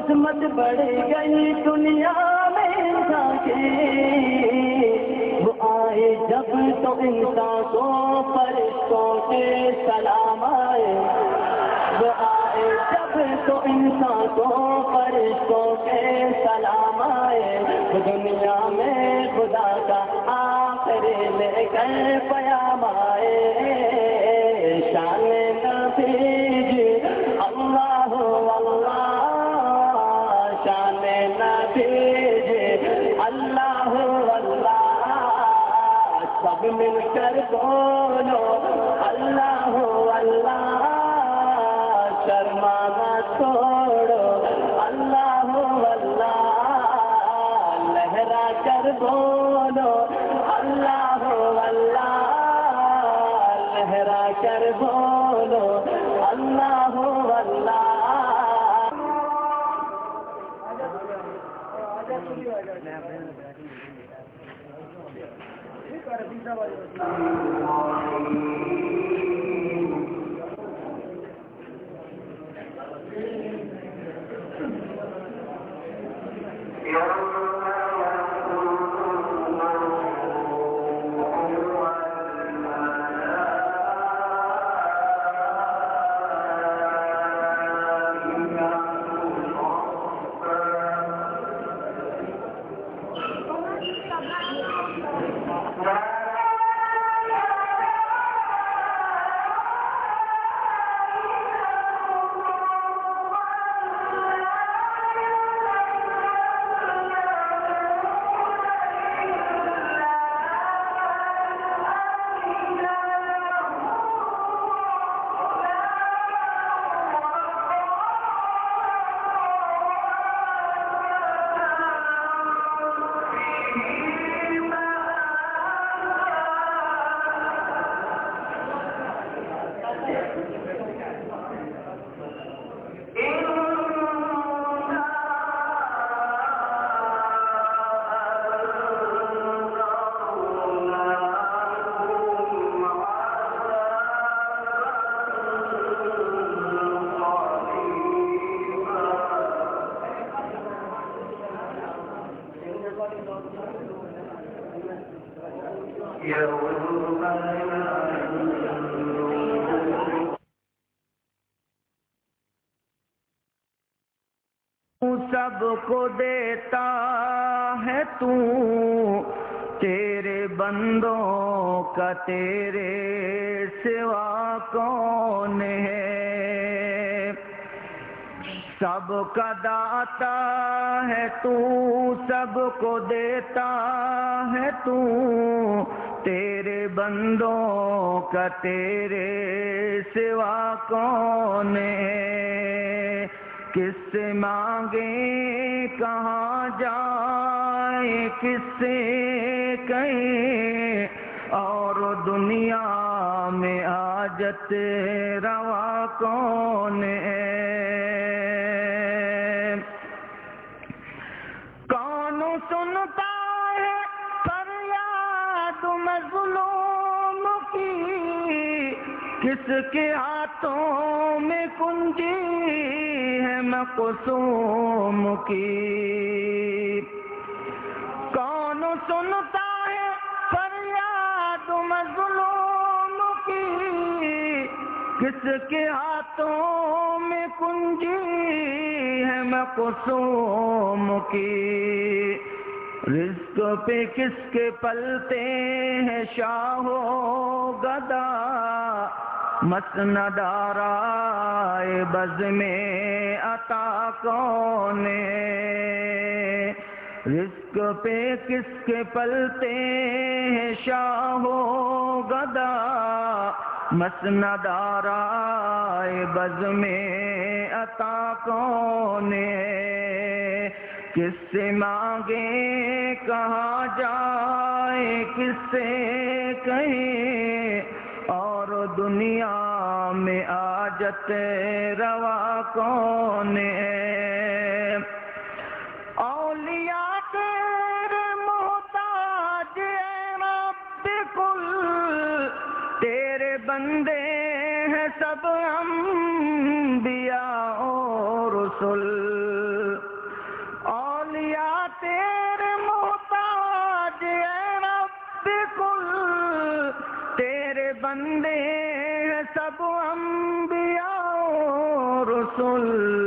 عظمت بڑھ گئی دنیا میں انسان کی، وہ آئے جب تو انسان کو فرشتوں کے سلام آئے، وہ آئے جب تو انسان کو فرشتوں کے سلام آئے، دنیا میں خدا کا آخر لے کر پیام آئے، شان نبی جی اللہ اللہ، شان نبی جی اللہ اللہ، سب مل کر بولو اللہ اللہ، شرما نہ چھوڑو اللہ اللہ، لہرا کر بولو اللہ اللہ، لہرا کر بولو اللہ اللہ۔ سب کو دیتا ہے تو، تیرے بندوں کا تیرے سوا کون ہے؟ سب کا داتا ہے تو، سب کو دیتا ہے تو، تیرے بندوں کا تیرے سوا کون ہے؟ کس سے مانگیں کہاں جائیں، کس سے کہیں، اور دنیا میں حاجت روا کون ہے؟ کون سنتا ہے فریاد مظلوم کی، کس کے ہاتھوں میں کنجی ہے مقصوم کی؟ کون سنتا ہے فریاد مظلوم کی، کس کے ہاتھوں میں کنجی ہے مقصوم کی؟ رزق پہ کس کے پلتے ہیں شاہ و گدا، مسند آرائے بز میں عطا کون ہے؟ رزق پہ کس کے پلتے ہیں شاہ و گدا، مسند آرائے بز میں عطا کون ہے؟ کس سے مانگیں کہاں جائیں، کس سے کہیں، اور دنیا میں حاجت روا کون ہے؟ اولیاء تیرے محتاج اے رب کل، تیرے بندے ہیں سب انبیاء اور رسل،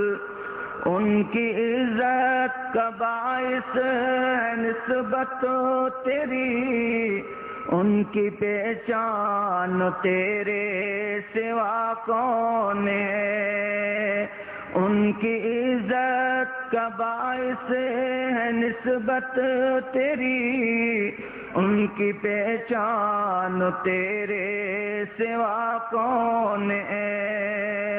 ان کی عزت کا باعث ہے نسبت تیری، ان کی پہچان تیرے سوا کون ہے؟ ان کی عزت کا باعث ہے نسبت تیری، ان کی پہچان تیرے سوا کون ہے؟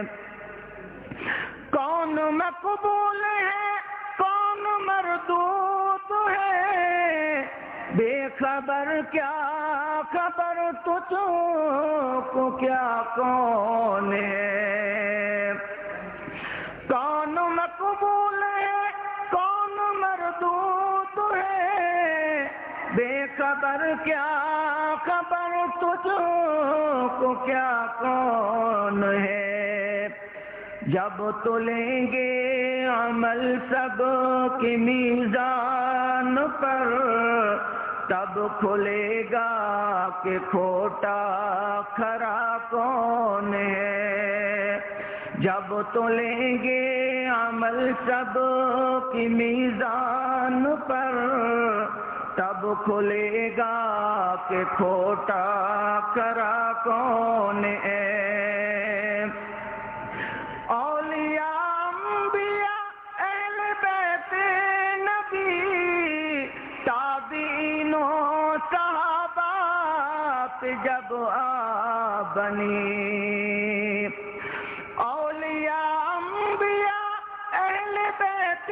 کون مقبول ہے کون مردود ہے، بے خبر کیا خبر تجھ کو کیا کون ہے؟ کون مقبول ہے کون مردود ہے، بے خبر کیا خبر تجھ کو کیا کون ہے؟ جب تلیں گے عمل سب کی میزان پر، تب کھلے گا کہ کھوٹا کھرا کون ہے؟ جب تلیں گے عمل سب کی میزان پر، تب کھلے گا کہ کھوٹا کھرا کون ہے؟ اولیاء انبیاء اہل بیت نبی، تابعین و صحابہ پہ جب آ بنی، اولیاء انبیاء اہل بیت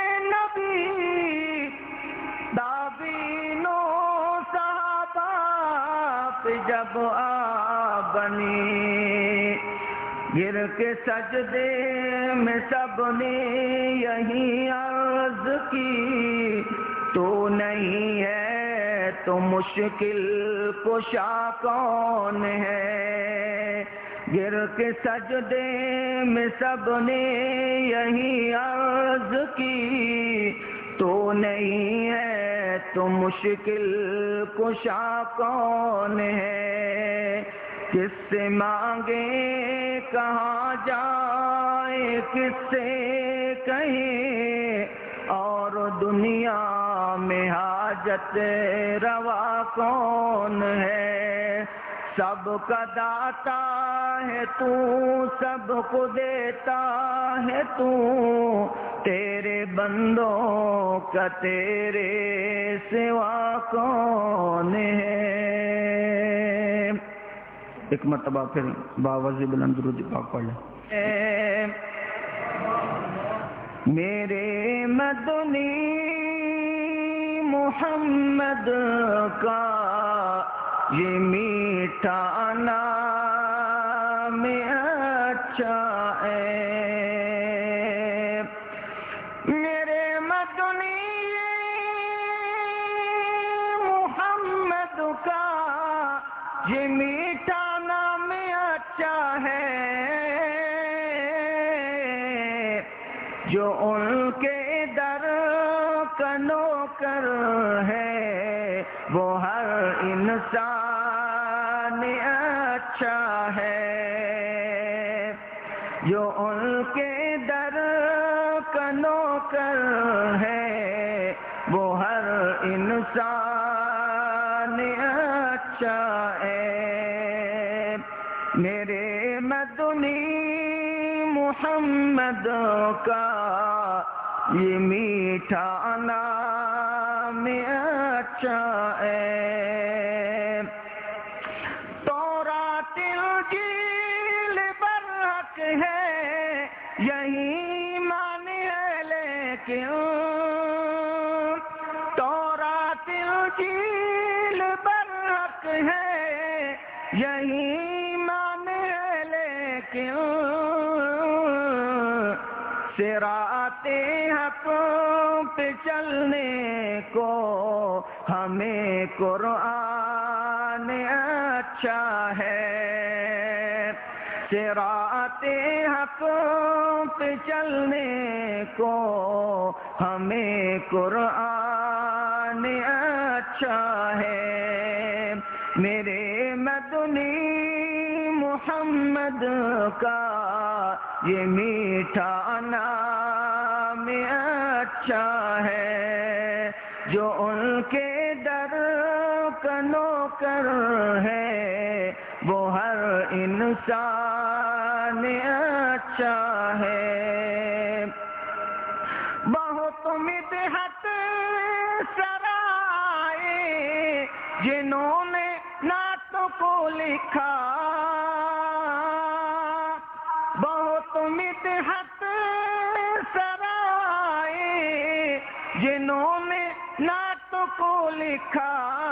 نبی، تابعین و صحابہ پہ جب آ بنی، گر کے سجدے میں سب نے یہی عرض کی، تو نہیں ہے تو مشکل کشا کون ہے؟ گر کے سجدے میں سب نے یہی عرض کی، تو نہیں ہے تو مشکل کشا کون ہے؟ کس سے مانگے کہاں جائے کس سے کہیں، اور دنیا میں حاجت روا کون ہے؟ سب کا داتا ہے تو، سب کو دیتا ہے تو، تیرے بندوں کا تیرے سوا کون ہے؟ ایک مرتبہ پھر باوض بلند درود پاک پڑھ لیں۔ میرے مدنی محمد کا یہ میٹھا نام اچھا ہے، میرے مدنی محمد کا یہ میٹھا نام اچھا ہے، جو ان کے در کا نوکر ہے وہ ہر انسان اچھا ہے، جو ان کے در کا نوکر ہے وہ ہر انسان اچھا ہے، میرے مدنی محمد کا یہ میٹھا نام اچھا ہے۔ تورات انجیل برحق ہے یہی مان ہے، لیکن تورات انجیل برحق ہے یہی مان ہے، لیکن صراط حق پہ چلنے کو ہمیں قرآن اچھا ہے، صراط حق پہ چلنے کو ہمیں قرآن اچھا ہے، میرے مدنی محمد کا یہ میٹھا نام اچھا ہے، جو ان کے در کا نوکر ہے وہ ہر انسان اچھا ہے۔ بہت مدحت سرائے جنہوں نے نعت کو لکھا، بہت مدحت سرائے جنہوں نے نعت کو لکھا،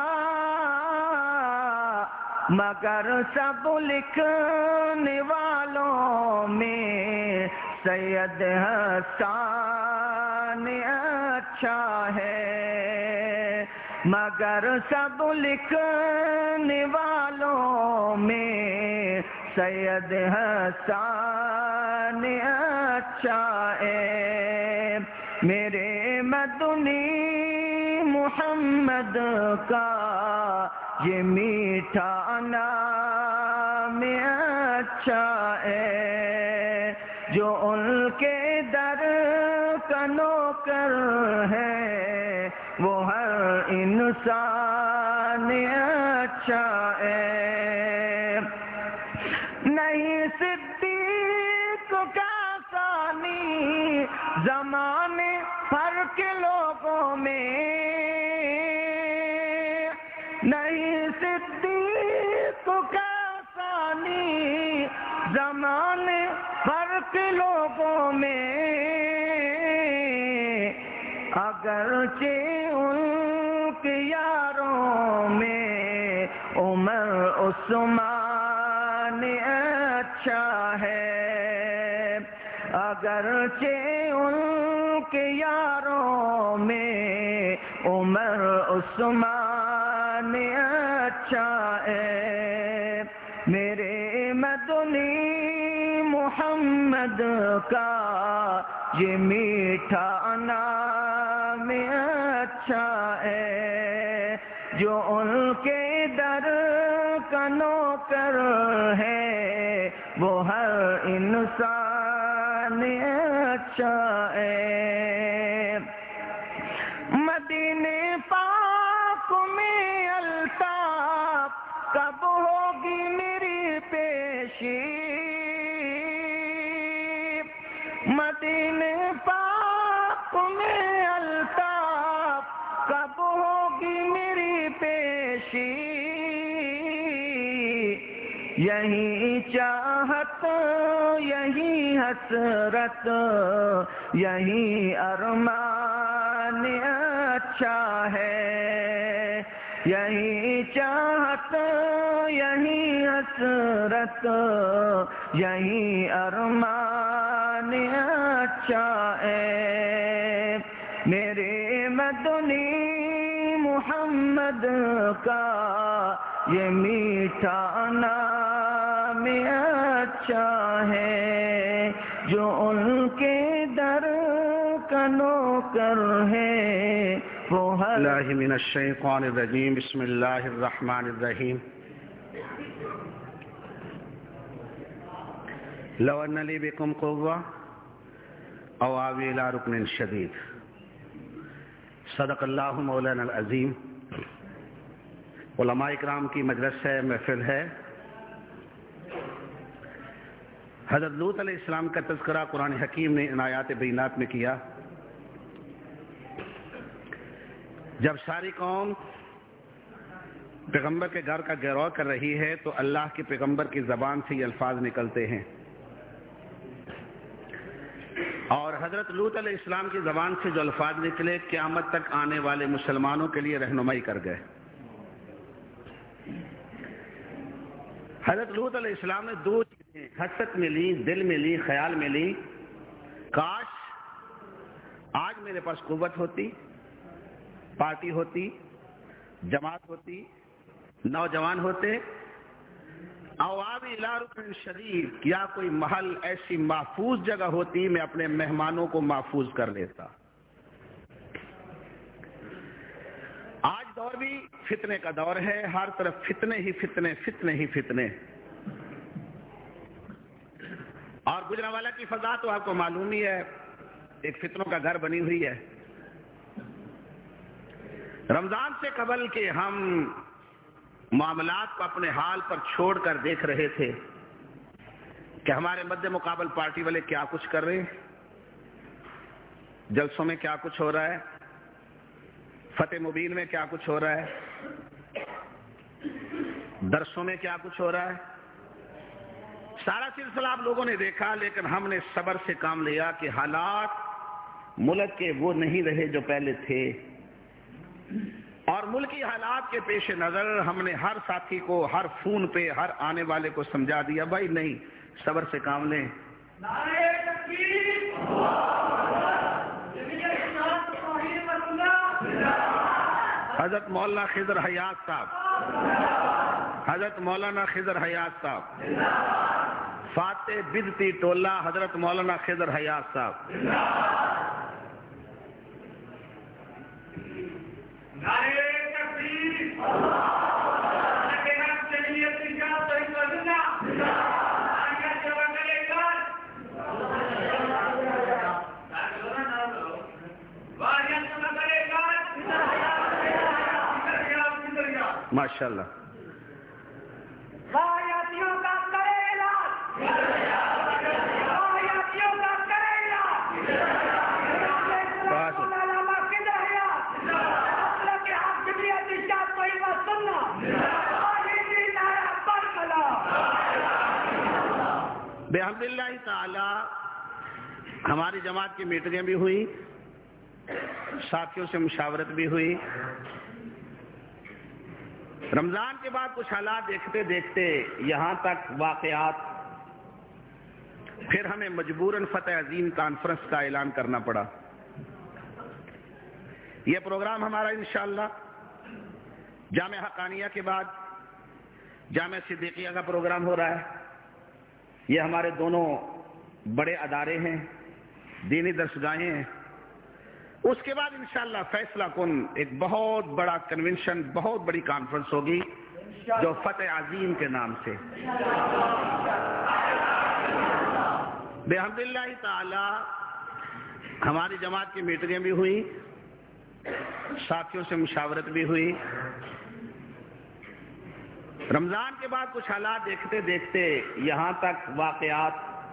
مگر سب لکھنے والوں میں سید حسان اچھا ہے، مگر سب لکھنے والوں میں سید حسان اچھا ہے۔ میرے مدنی محمد کا یہ میٹھا نام اچھا ہے، جو ان کے در کا نوکر ہے وہ ہر انسان اچھا ہے۔ نہیں صدیق کا ثانی زمانے بھر کے لوگوں میں، نہیں صدیق کا ثانی زمانے بھر کے لوگوں میں، اگرچہ ان کے یاروں میں عمر عثمان اچھا ہے، اگرچہ ان کے یاروں میں عمر عثمان اچھا ہے۔ میرے مدنی محمد کا یہ میٹھا نام اچھا ہے، جو ان کے در کا نوکر ہے وہ ہر انسان اچھا ہے۔ مدینے پاک میں الطاف کب ہوگی میری پیشی، مدینے پاک میں الطاف کب ہوگی میری پیشی، یہی چاہت یہی حسرت یہی ارمان اچھا ہے، یہی چاہت یہی حسرت یہی ارمان اچھا ہے۔ میرے مدنی محمد کا یہ میٹھا نام اچھا ہے، جو ان کے در کا نوکر ہے وہ ہر اللہ من الشیطان الرجیم۔ بسم اللہ الرحمن الرحیم۔ لو ان لی بکم قوہ او آوی الی رکن شدید۔ صدق اللہ مولانا العظیم۔ علماء اکرام کی مجلس ہے، محفل ہے۔ حضرت لوط علیہ السلام کا تذکرہ قرآن حکیم نے ان آیات بینات میں کیا۔ جب ساری قوم پیغمبر کے گھر کا گھیراؤ کر رہی ہے تو اللہ کے پیغمبر کی زبان سے یہ الفاظ نکلتے ہیں، اور حضرت لوط علیہ السلام کی زبان سے جو الفاظ نکلے قیامت تک آنے والے مسلمانوں کے لیے رہنمائی کر گئے۔ حضرت لوط علیہ السلام نے دو چیزیں حسرت میں لی، دل میں لی، خیال میں لی، کاش آج میرے پاس قوت ہوتی، پارٹی ہوتی، جماعت ہوتی، نوجوان ہوتے، اواب الی رکن شدید، یا کوئی محل ایسی محفوظ جگہ ہوتی میں اپنے مہمانوں کو محفوظ کر لیتا۔ آج دور بھی فتنے کا دور ہے، ہر طرف فتنے ہی فتنے، فتنے ہی فتنے، اور گجرانوالہ کی فضا تو آپ کو معلوم ہی ہے، ایک فتنوں کا گھر بنی ہوئی ہے۔ رمضان سے قبل کے ہم معاملات کو اپنے حال پر چھوڑ کر دیکھ رہے تھے کہ ہمارے مد مقابل پارٹی والے کیا کچھ کر رہے ہیں، جلسوں میں کیا کچھ ہو رہا ہے، فتح مبین میں کیا کچھ ہو رہا ہے، درسوں میں کیا کچھ ہو رہا ہے۔ سارا سلسلہ آپ لوگوں نے دیکھا، لیکن ہم نے صبر سے کام لیا کہ حالات ملک کے وہ نہیں رہے جو پہلے تھے، اور ملکی حالات کے پیش نظر ہم نے ہر ساتھی کو، ہر فون پہ، ہر آنے والے کو سمجھا دیا، بھائی نہیں، صبر سے کام لیں۔ حضرت مولانا خضر حیات صاحب، حضرت مولانا خضر حیات صاحب، فاتح بدتی ٹولہ حضرت مولانا خضر حیات صاحب، ماشاء اللہ، بحمد اللہ تعالی ہماری جماعت کی میٹنگیں بھی ہوئی، ساتھیوں سے مشاورت بھی ہوئی۔ رمضان کے بعد کچھ حالات دیکھتے دیکھتے یہاں تک واقعات، پھر ہمیں مجبوراً فتح عظیم کانفرنس کا اعلان کرنا پڑا۔ یہ پروگرام ہمارا انشاءاللہ جامعہ حقانیہ کے بعد جامعہ صدیقیہ کا پروگرام ہو رہا ہے۔ یہ ہمارے دونوں بڑے ادارے ہیں، دینی درسگاہیں ہیں۔ اس کے بعد انشاءاللہ فیصلہ کن ایک بہت بڑا کنونشن، بہت بڑی کانفرنس ہوگی جو فتح عظیم کے نام سے۔ بحمد اللہ تعالی ہماری جماعت کی میٹنگیں بھی ہوئی، ساتھیوں سے مشاورت بھی ہوئی۔ رمضان کے بعد کچھ حالات دیکھتے دیکھتے یہاں تک واقعات،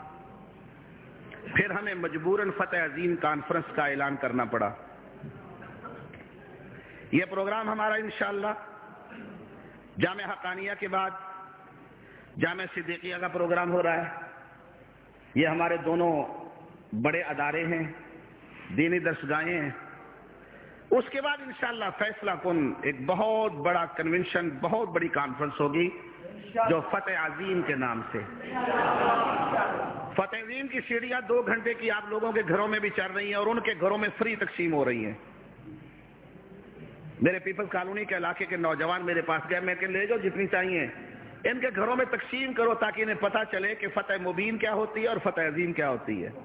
پھر ہمیں مجبوراً فتح عظیم کانفرنس کا اعلان کرنا پڑا۔ یہ پروگرام ہمارا انشاءاللہ جامعہ حقانیہ کے بعد جامعہ صدیقیہ کا پروگرام ہو رہا ہے۔ یہ ہمارے دونوں بڑے ادارے ہیں، دینی درسگاہیں ہیں۔ اس کے بعد انشاءاللہ فیصلہ کن ایک بہت بڑا کنونشن، بہت بڑی کانفرنس ہوگی جو فتح عظیم کے نام سے۔ فتح عظیم کی سیڑھیاں 2 گھنٹے کی آپ لوگوں کے گھروں میں بھی چل رہی ہیں، اور ان کے گھروں میں فری تقسیم ہو رہی ہیں۔ میرے پیپلز کالونی کے علاقے کے نوجوان میرے پاس گئے، میں کہ لے جاؤ جتنی چاہیے، ان کے گھروں میں تقسیم کرو تاکہ انہیں پتہ چلے کہ فتح مبین کیا ہوتی ہے اور فتح عظیم کیا ہوتی ہے۔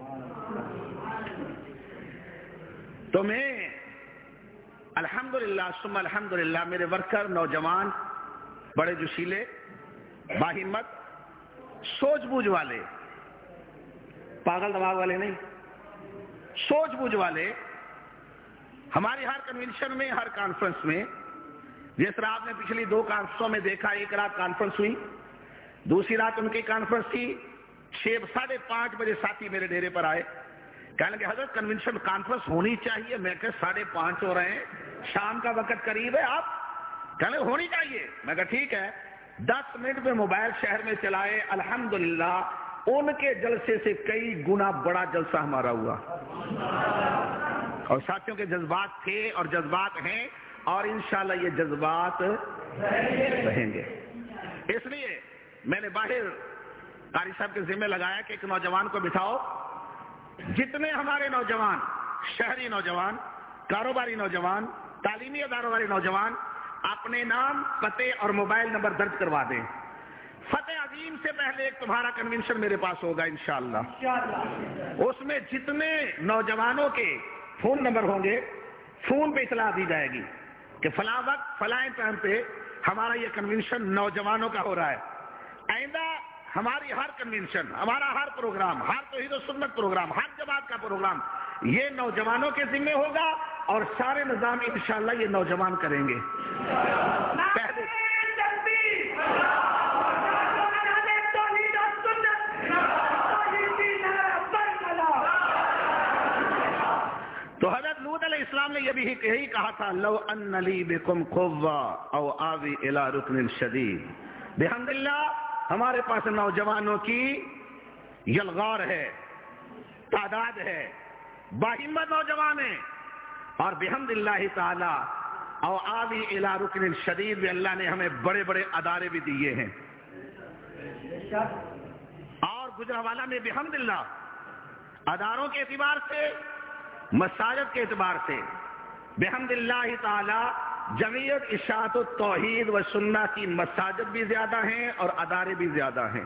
تو میں الحمدللہ ثم الحمدللہ میرے ورکر نوجوان بڑے جوشیلے، باہمت، سوچ بوجھ والے، پاگل دماغ والے نہیں، سوچ بوجھ والے، ہماری ہر کنونشن میں، ہر کانفرنس میں، جس طرح آپ نے پچھلی 2 کانفرنسوں میں دیکھا، ایک رات کانفرنس ہوئی، دوسری رات ان کی کانفرنس تھی، 6:30 بجے ساتھی میرے ڈیرے پر آئے، کہنے لگے حضرت کنونشن کانفرنس ہونی چاہیے۔ میں کہ 5:30 ہو رہے ہیں، شام کا وقت قریب ہے، آپ کہنے لگے ہونی چاہیے۔ میں کہا ٹھیک ہے۔ 10 منٹ میں موبائل شہر میں چلائے، الحمدللہ ان کے جلسے سے کئی گنا بڑا جلسہ ہمارا ہوا، اور ساتھیوں کے جذبات تھے اور جذبات ہیں، اور انشاءاللہ یہ جذبات رہیں گے۔ اس لیے میں نے باہر قاری صاحب کے ذمہ لگایا کہ ایک نوجوان کو بٹھاؤ، جتنے ہمارے نوجوان، شہری نوجوان، کاروباری نوجوان، تعلیمی اداروں والے نوجوان اپنے نام، پتے اور موبائل نمبر درج کروا دیں۔ فتح عظیم سے پہلے ایک تمہارا کنونشن میرے پاس ہوگا انشاءاللہ۔ اس میں جتنے نوجوانوں کے فون نمبر ہوں گے، فون پہ اطلاع دی جائے گی کہ فلاں وقت فلاں ٹائم پہ ہمارا یہ کنونشن نوجوانوں کا ہو رہا ہے۔ آئندہ ہماری ہر کنونشن، ہمارا ہر پروگرام، ہر توحید و سنت پروگرام، ہر جماعت کا پروگرام یہ نوجوانوں کے ذمہ ہوگا، اور سارے نظام انشاءاللہ یہ نوجوان کریں گے. پہلے تو حضرت لوط علیہ السلام نے یہ بھی یہی کہا تھا، لو ان لی بکم قوہ او آوی الی رکن شدید. بحمد اللہ ہمارے پاس نوجوانوں کی یلغار ہے، تعداد ہے، باہمت نوجوان ہیں، اور بحمد اللہ تعالی او آوی الی رکن شدید بھی اللہ نے ہمیں بڑے بڑے ادارے بھی دیے ہیں. اور گجرانوالہ میں بحمد اللہ اداروں کے اعتبار سے، مساجد کے اعتبار سے بحمد اللہ تعالی جمعیت اشاعت التوحید و سنہ کی مساجد بھی زیادہ ہیں اور ادارے بھی زیادہ ہیں.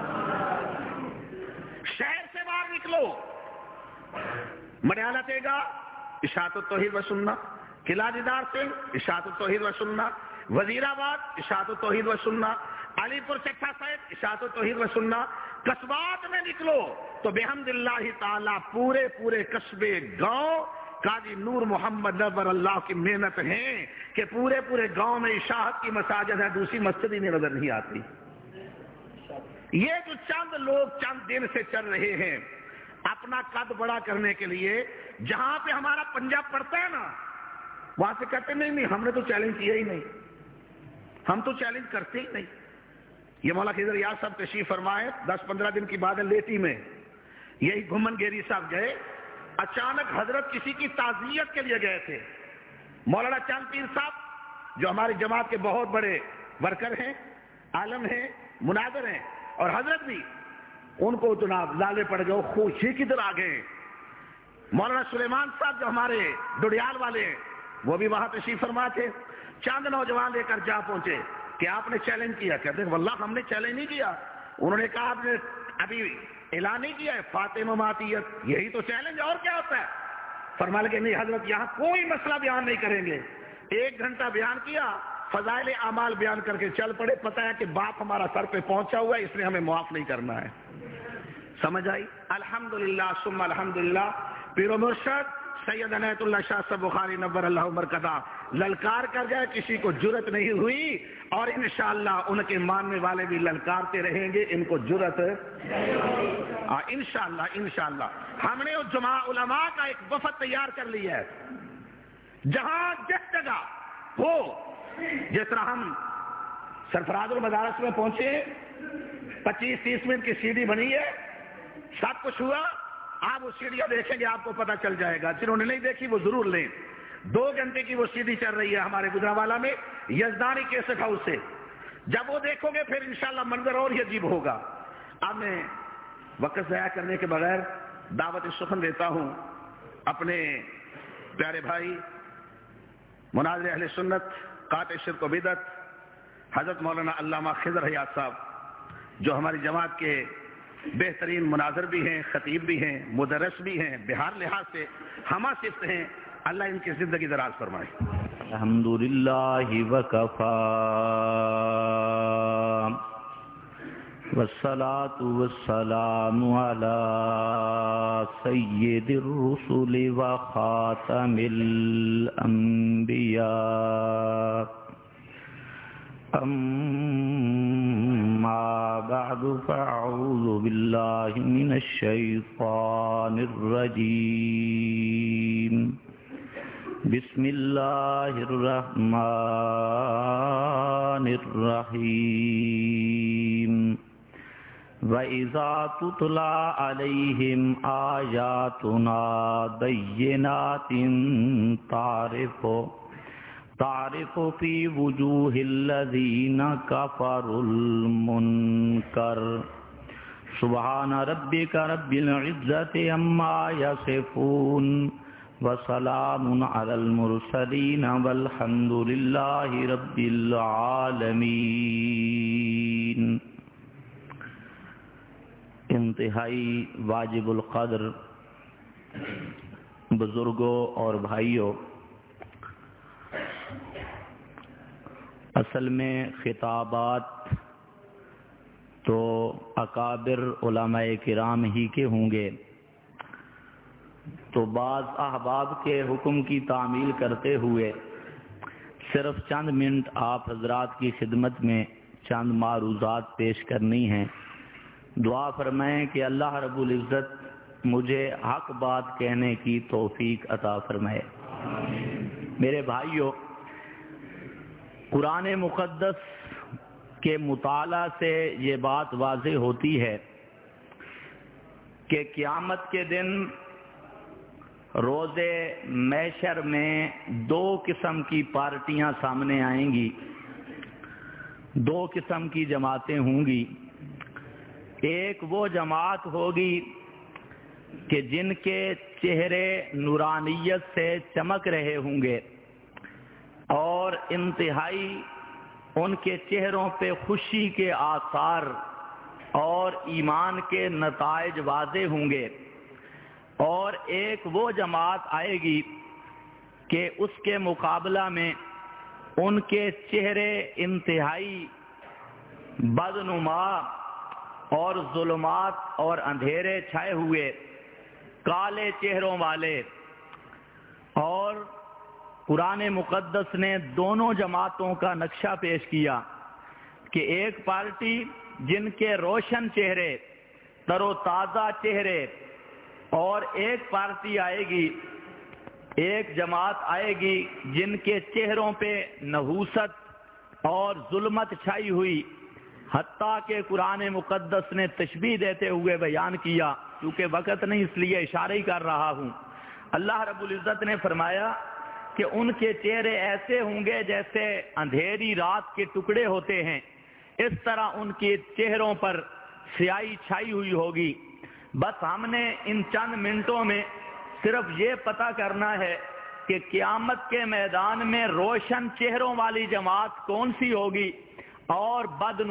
شہر سے باہر نکلو، مڈیالہ تیگا اشاعت التوحید و سنہ، قلعہ دیدار سے اشاعت التوحید و سنہ، وزیر آباد اشاعت التوحید و سنہ، علی پور چٹھا سائد اشاعت التوحید و سنہ. قصبات میں نکلو تو بحمد اللہ تعالی پورے قصبے گاؤں قاضی نور محمد نور اللہ کی محنت ہے کہ پورے گاؤں میں اشاعت کی مساجد ہے، دوسری مسجد ہی نظر نہیں آتی. یہ جو چند لوگ چند دن سے چل رہے ہیں اپنا قد بڑا کرنے کے لیے، جہاں پہ ہمارا پنجاب پڑتا ہے نا وہاں سے کہتے نہیں ہم نے تو چیلنج کیا ہی نہیں، ہم تو چیلنج کرتے ہی نہیں. یہ مولا خضر یار صاحب تشریف فرمائے 10-15 دن کی بعد لیٹی میں یہی گھمن گیری صاحب گئے، اچانک حضرت کسی کی تعزیت کے لیے گئے تھے. مولانا چاند پیر صاحب جو ہماری جماعت کے بہت بڑے ورکر ہیں، عالم ہیں، مناظر ہیں، اور حضرت بھی ان کو جناب لالے پڑ گئے، خوشی کی طرح آ گئے. مولانا سلیمان صاحب جو ہمارے ڈڈیال والے ہیں وہ بھی وہاں تشریف فرما تھے. چند نوجوان لے کر جا پہنچے کہ آپ نے چیلنج کیا. کہتے ہیں واللہ ہم نے چیلنج نہیں کیا. انہوں نے کہا آپ نے ابھی اعلان نہیں کیا ہے فاطمہ ماتیت، یہی تو چیلنج، اور کیا ہوتا ہے؟ فرما لگے نہیں حضرت یہاں کوئی مسئلہ بیان نہیں کریں گے. 1 گھنٹہ بیان کیا، فضائل اعمال بیان کر کے چل پڑے. پتہ ہے کہ باپ ہمارا سر پہ پہنچا ہوا ہے، اس لیے ہمیں معاف نہیں کرنا ہے. سمجھ آئی؟ الحمدللہ ثم الحمدللہ. پیر و مرشد سید عنایت اللہ شاہ صاحب بخاری نور اللہ مرکزہ للکار کر گئے، کسی کو جرت نہیں ہوئی، اور انشاءاللہ ان کے ماننے والے بھی للکارتے رہیں گے، ان کو جرت انشاءاللہ. ہم نے اس جماع علماء کا ایک وفد تیار کر لیا ہے، جہاں جس جگہ ہو، جس طرح ہم سرفراز المدارس میں پہنچے 25-30 منٹ کی سیڑھی بنی ہے، سب کچھ ہوا. آپ وہ سیڑھیاں دیکھیں گے آپ کو پتہ چل جائے گا، جنہوں نے نہیں دیکھی وہ ضرور لیں. 2 گھنٹے کی وہ سیڑھی چل رہی ہے ہمارے گجرانوالہ میں یزدانی کیسٹ ہاؤس سے. جب وہ دیکھو گے پھر انشاءاللہ منظر اور ہی عجیب ہوگا. اب میں وقت ضائع کرنے کے بغیر دعوت سخن دیتا ہوں اپنے پیارے بھائی مناظر اہل سنت قاطع شرک و بدعت حضرت مولانا علامہ خضر حیات صاحب، جو ہماری جماعت کے بہترین مناظر بھی ہیں، خطیب بھی ہیں، مدرس بھی ہیں، بہار لحاظ سے ہمہ صفت ہیں. اللہ ان کی زندگی دراز فرمائے. الحمدللہ وکفا والصلاة والسلام علی سید الرسل وخاتم الانبیاء. اما بعد فاعوذ باللہ من الشیطان الرجیم. بسم اللہ الرحمن الرحیم. وَإِذَا تُتْلَى عَلَيْهِمْ آيَاتُنَا بَيِّنَاتٍ تعرف في وجوه الذين كفروا المنكر. سبحان ربك رب العزة عما يصفون وسلام على المرسلين والحمد لله رب العالمين. انتہائی واجب القدر بزرگوں اور بھائیوں، اصل میں خطابات تو اکابر علماء کرام ہی کے ہوں گے. تو بعض احباب کے حکم کی تعمیل کرتے ہوئے صرف چند منٹ آپ حضرات کی خدمت میں چند معروضات پیش کرنی ہیں. دعا فرمائیں کہ اللہ رب العزت مجھے حق بات کہنے کی توفیق عطا فرمائے. میرے بھائیوں، قرآن مقدس کے مطالعہ سے یہ بات واضح ہوتی ہے کہ قیامت کے دن روز محشر میں دو قسم کی پارٹیاں سامنے آئیں گی، دو قسم کی جماعتیں ہوں گی. ایک وہ جماعت ہوگی کہ جن کے چہرے نورانیت سے چمک رہے ہوں گے اور انتہائی ان کے چہروں پہ خوشی کے آثار اور ایمان کے نتائج واضح ہوں گے. اور ایک وہ جماعت آئے گی کہ اس کے مقابلہ میں ان کے چہرے انتہائی بدنما اور ظلمات اور اندھیرے چھائے ہوئے کالے چہروں والے. اور قرآن مقدس نے دونوں جماعتوں کا نقشہ پیش کیا کہ ایک پارٹی جن کے روشن چہرے، تر و تازہ چہرے، اور ایک پارٹی آئے گی، ایک جماعت آئے گی جن کے چہروں پہ نحوست اور ظلمت چھائی ہوئی. حتیٰ کہ قرآن مقدس نے تشبیہ دیتے ہوئے بیان کیا، کیونکہ وقت نہیں اس لیے اشارہ ہی کر رہا ہوں. اللہ رب العزت نے فرمایا کہ ان کے چہرے ایسے ہوں گے جیسے اندھیری رات کے ٹکڑے ہوتے ہیں، اس طرح ان کے چہروں پر سیاہی چھائی ہوئی ہوگی. بس ہم نے ان چند منٹوں میں صرف یہ پتہ کرنا ہے کہ قیامت کے میدان میں روشن چہروں والی جماعت کون سی ہوگی اور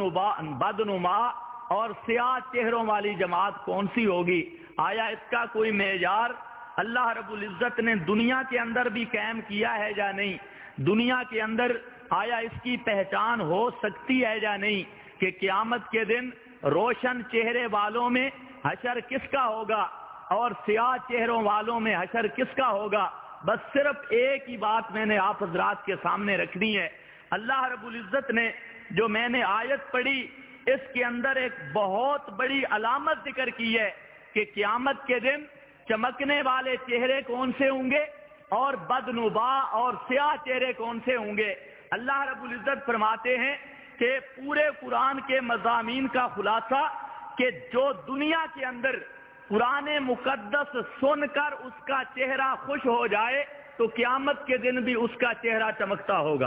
بدنما اور سیاہ چہروں والی جماعت کون سی ہوگی. آیا اس کا کوئی معیار اللہ رب العزت نے دنیا کے اندر بھی قائم کیا ہے یا نہیں؟ دنیا کے اندر آیا اس کی پہچان ہو سکتی ہے یا نہیں کہ قیامت کے دن روشن چہرے والوں میں حشر کس کا ہوگا اور سیاہ چہروں والوں میں حشر کس کا ہوگا؟ بس صرف ایک ہی بات میں نے آپ حضرات کے سامنے رکھنی ہے. اللہ رب العزت نے جو میں نے آیت پڑھی اس کے اندر ایک بہت بڑی علامت ذکر کی ہے کہ قیامت کے دن چمکنے والے چہرے کون سے ہوں گے اور بدنما اور سیاہ چہرے کون سے ہوں گے. اللہ رب العزت فرماتے ہیں کہ پورے قرآن کے مضامین کا خلاصہ کہ جو دنیا کے اندر قرآن مقدس سن کر اس کا چہرہ خوش ہو جائے تو قیامت کے دن بھی اس کا چہرہ چمکتا ہوگا،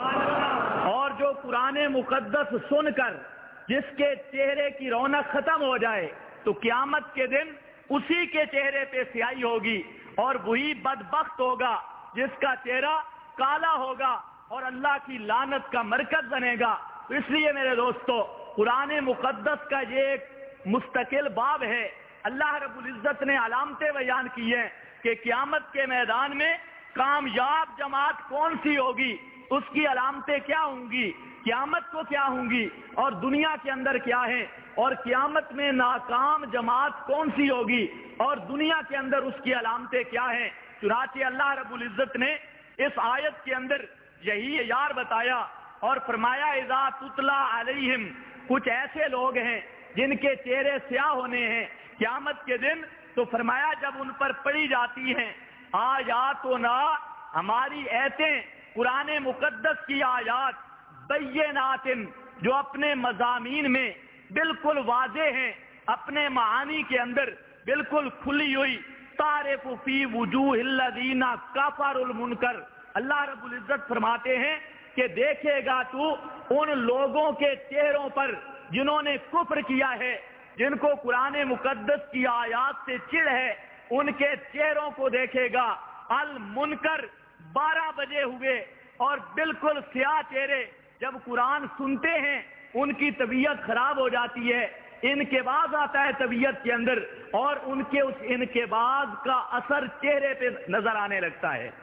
اور جو قرآن مقدس سن کر جس کے چہرے کی رونق ختم ہو جائے تو قیامت کے دن اسی کے چہرے پہ سیاہی ہوگی، اور وہی بدبخت ہوگا جس کا چہرہ کالا ہوگا اور اللہ کی لعنت کا مرکز بنے گا. تو اس لیے میرے دوستو، قرآن مقدس کا یہ ایک مستقل باب ہے. اللہ رب العزت نے علامتیں بیان کی ہیں کہ قیامت کے میدان میں کامیاب جماعت کون سی ہوگی، اس کی علامتیں کیا ہوں گی، قیامت کو کیا ہوں گی اور دنیا کے اندر کیا ہے، اور قیامت میں ناکام جماعت کون سی ہوگی اور دنیا کے اندر اس کی علامتیں کیا ہیں. چنانچہ اللہ رب العزت نے اس آیت کے اندر یہی یار بتایا اور فرمایا اذا تتلا علیہم، کچھ ایسے لوگ ہیں جن کے چہرے سیاہ ہونے ہیں قیامت کے دن. تو فرمایا جب ان پر پڑھی جاتی ہیں آیاتنا، ہماری ایتیں، قرآن مقدس کی آیات، بینات، جو اپنے مضامین میں بالکل واضح ہیں، اپنے معانی کے اندر بالکل کھلی ہوئی، تعرف فی وجوہ الذین کفروا المنکر. اللہ رب العزت فرماتے ہیں کہ دیکھے گا تو ان لوگوں کے چہروں پر جنہوں نے کفر کیا ہے، جن کو قرآن مقدس کی آیات سے چڑ ہے، ان کے چہروں کو دیکھے گا. المنکر 12 بجے ہوئے اور بالکل سیاہ چہرے جب قرآن سنتے ہیں ان کی طبیعت خراب ہو جاتی ہے، انقباض آتا ہے طبیعت کے اندر، اور ان کے اس انقباض کا اثر چہرے پہ نظر آنے لگتا ہے.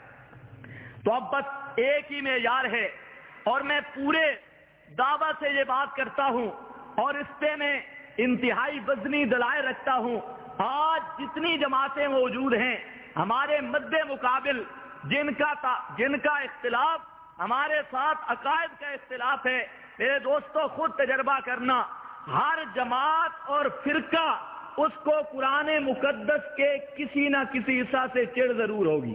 تو اب بس ایک ہی معیار ہے، اور میں پورے دعویٰ سے یہ بات کرتا ہوں اور اس پہ میں انتہائی وزنی دلائل رکھتا ہوں. آج جتنی جماعتیں موجود ہیں ہمارے مد مقابل جن کا اختلاف ہمارے ساتھ عقائد کا اختلاف ہے، میرے دوستو خود تجربہ کرنا، ہر جماعت اور فرقہ اس کو قرآن مقدس کے کسی نہ کسی حصہ سے چڑ ضرور ہوگی.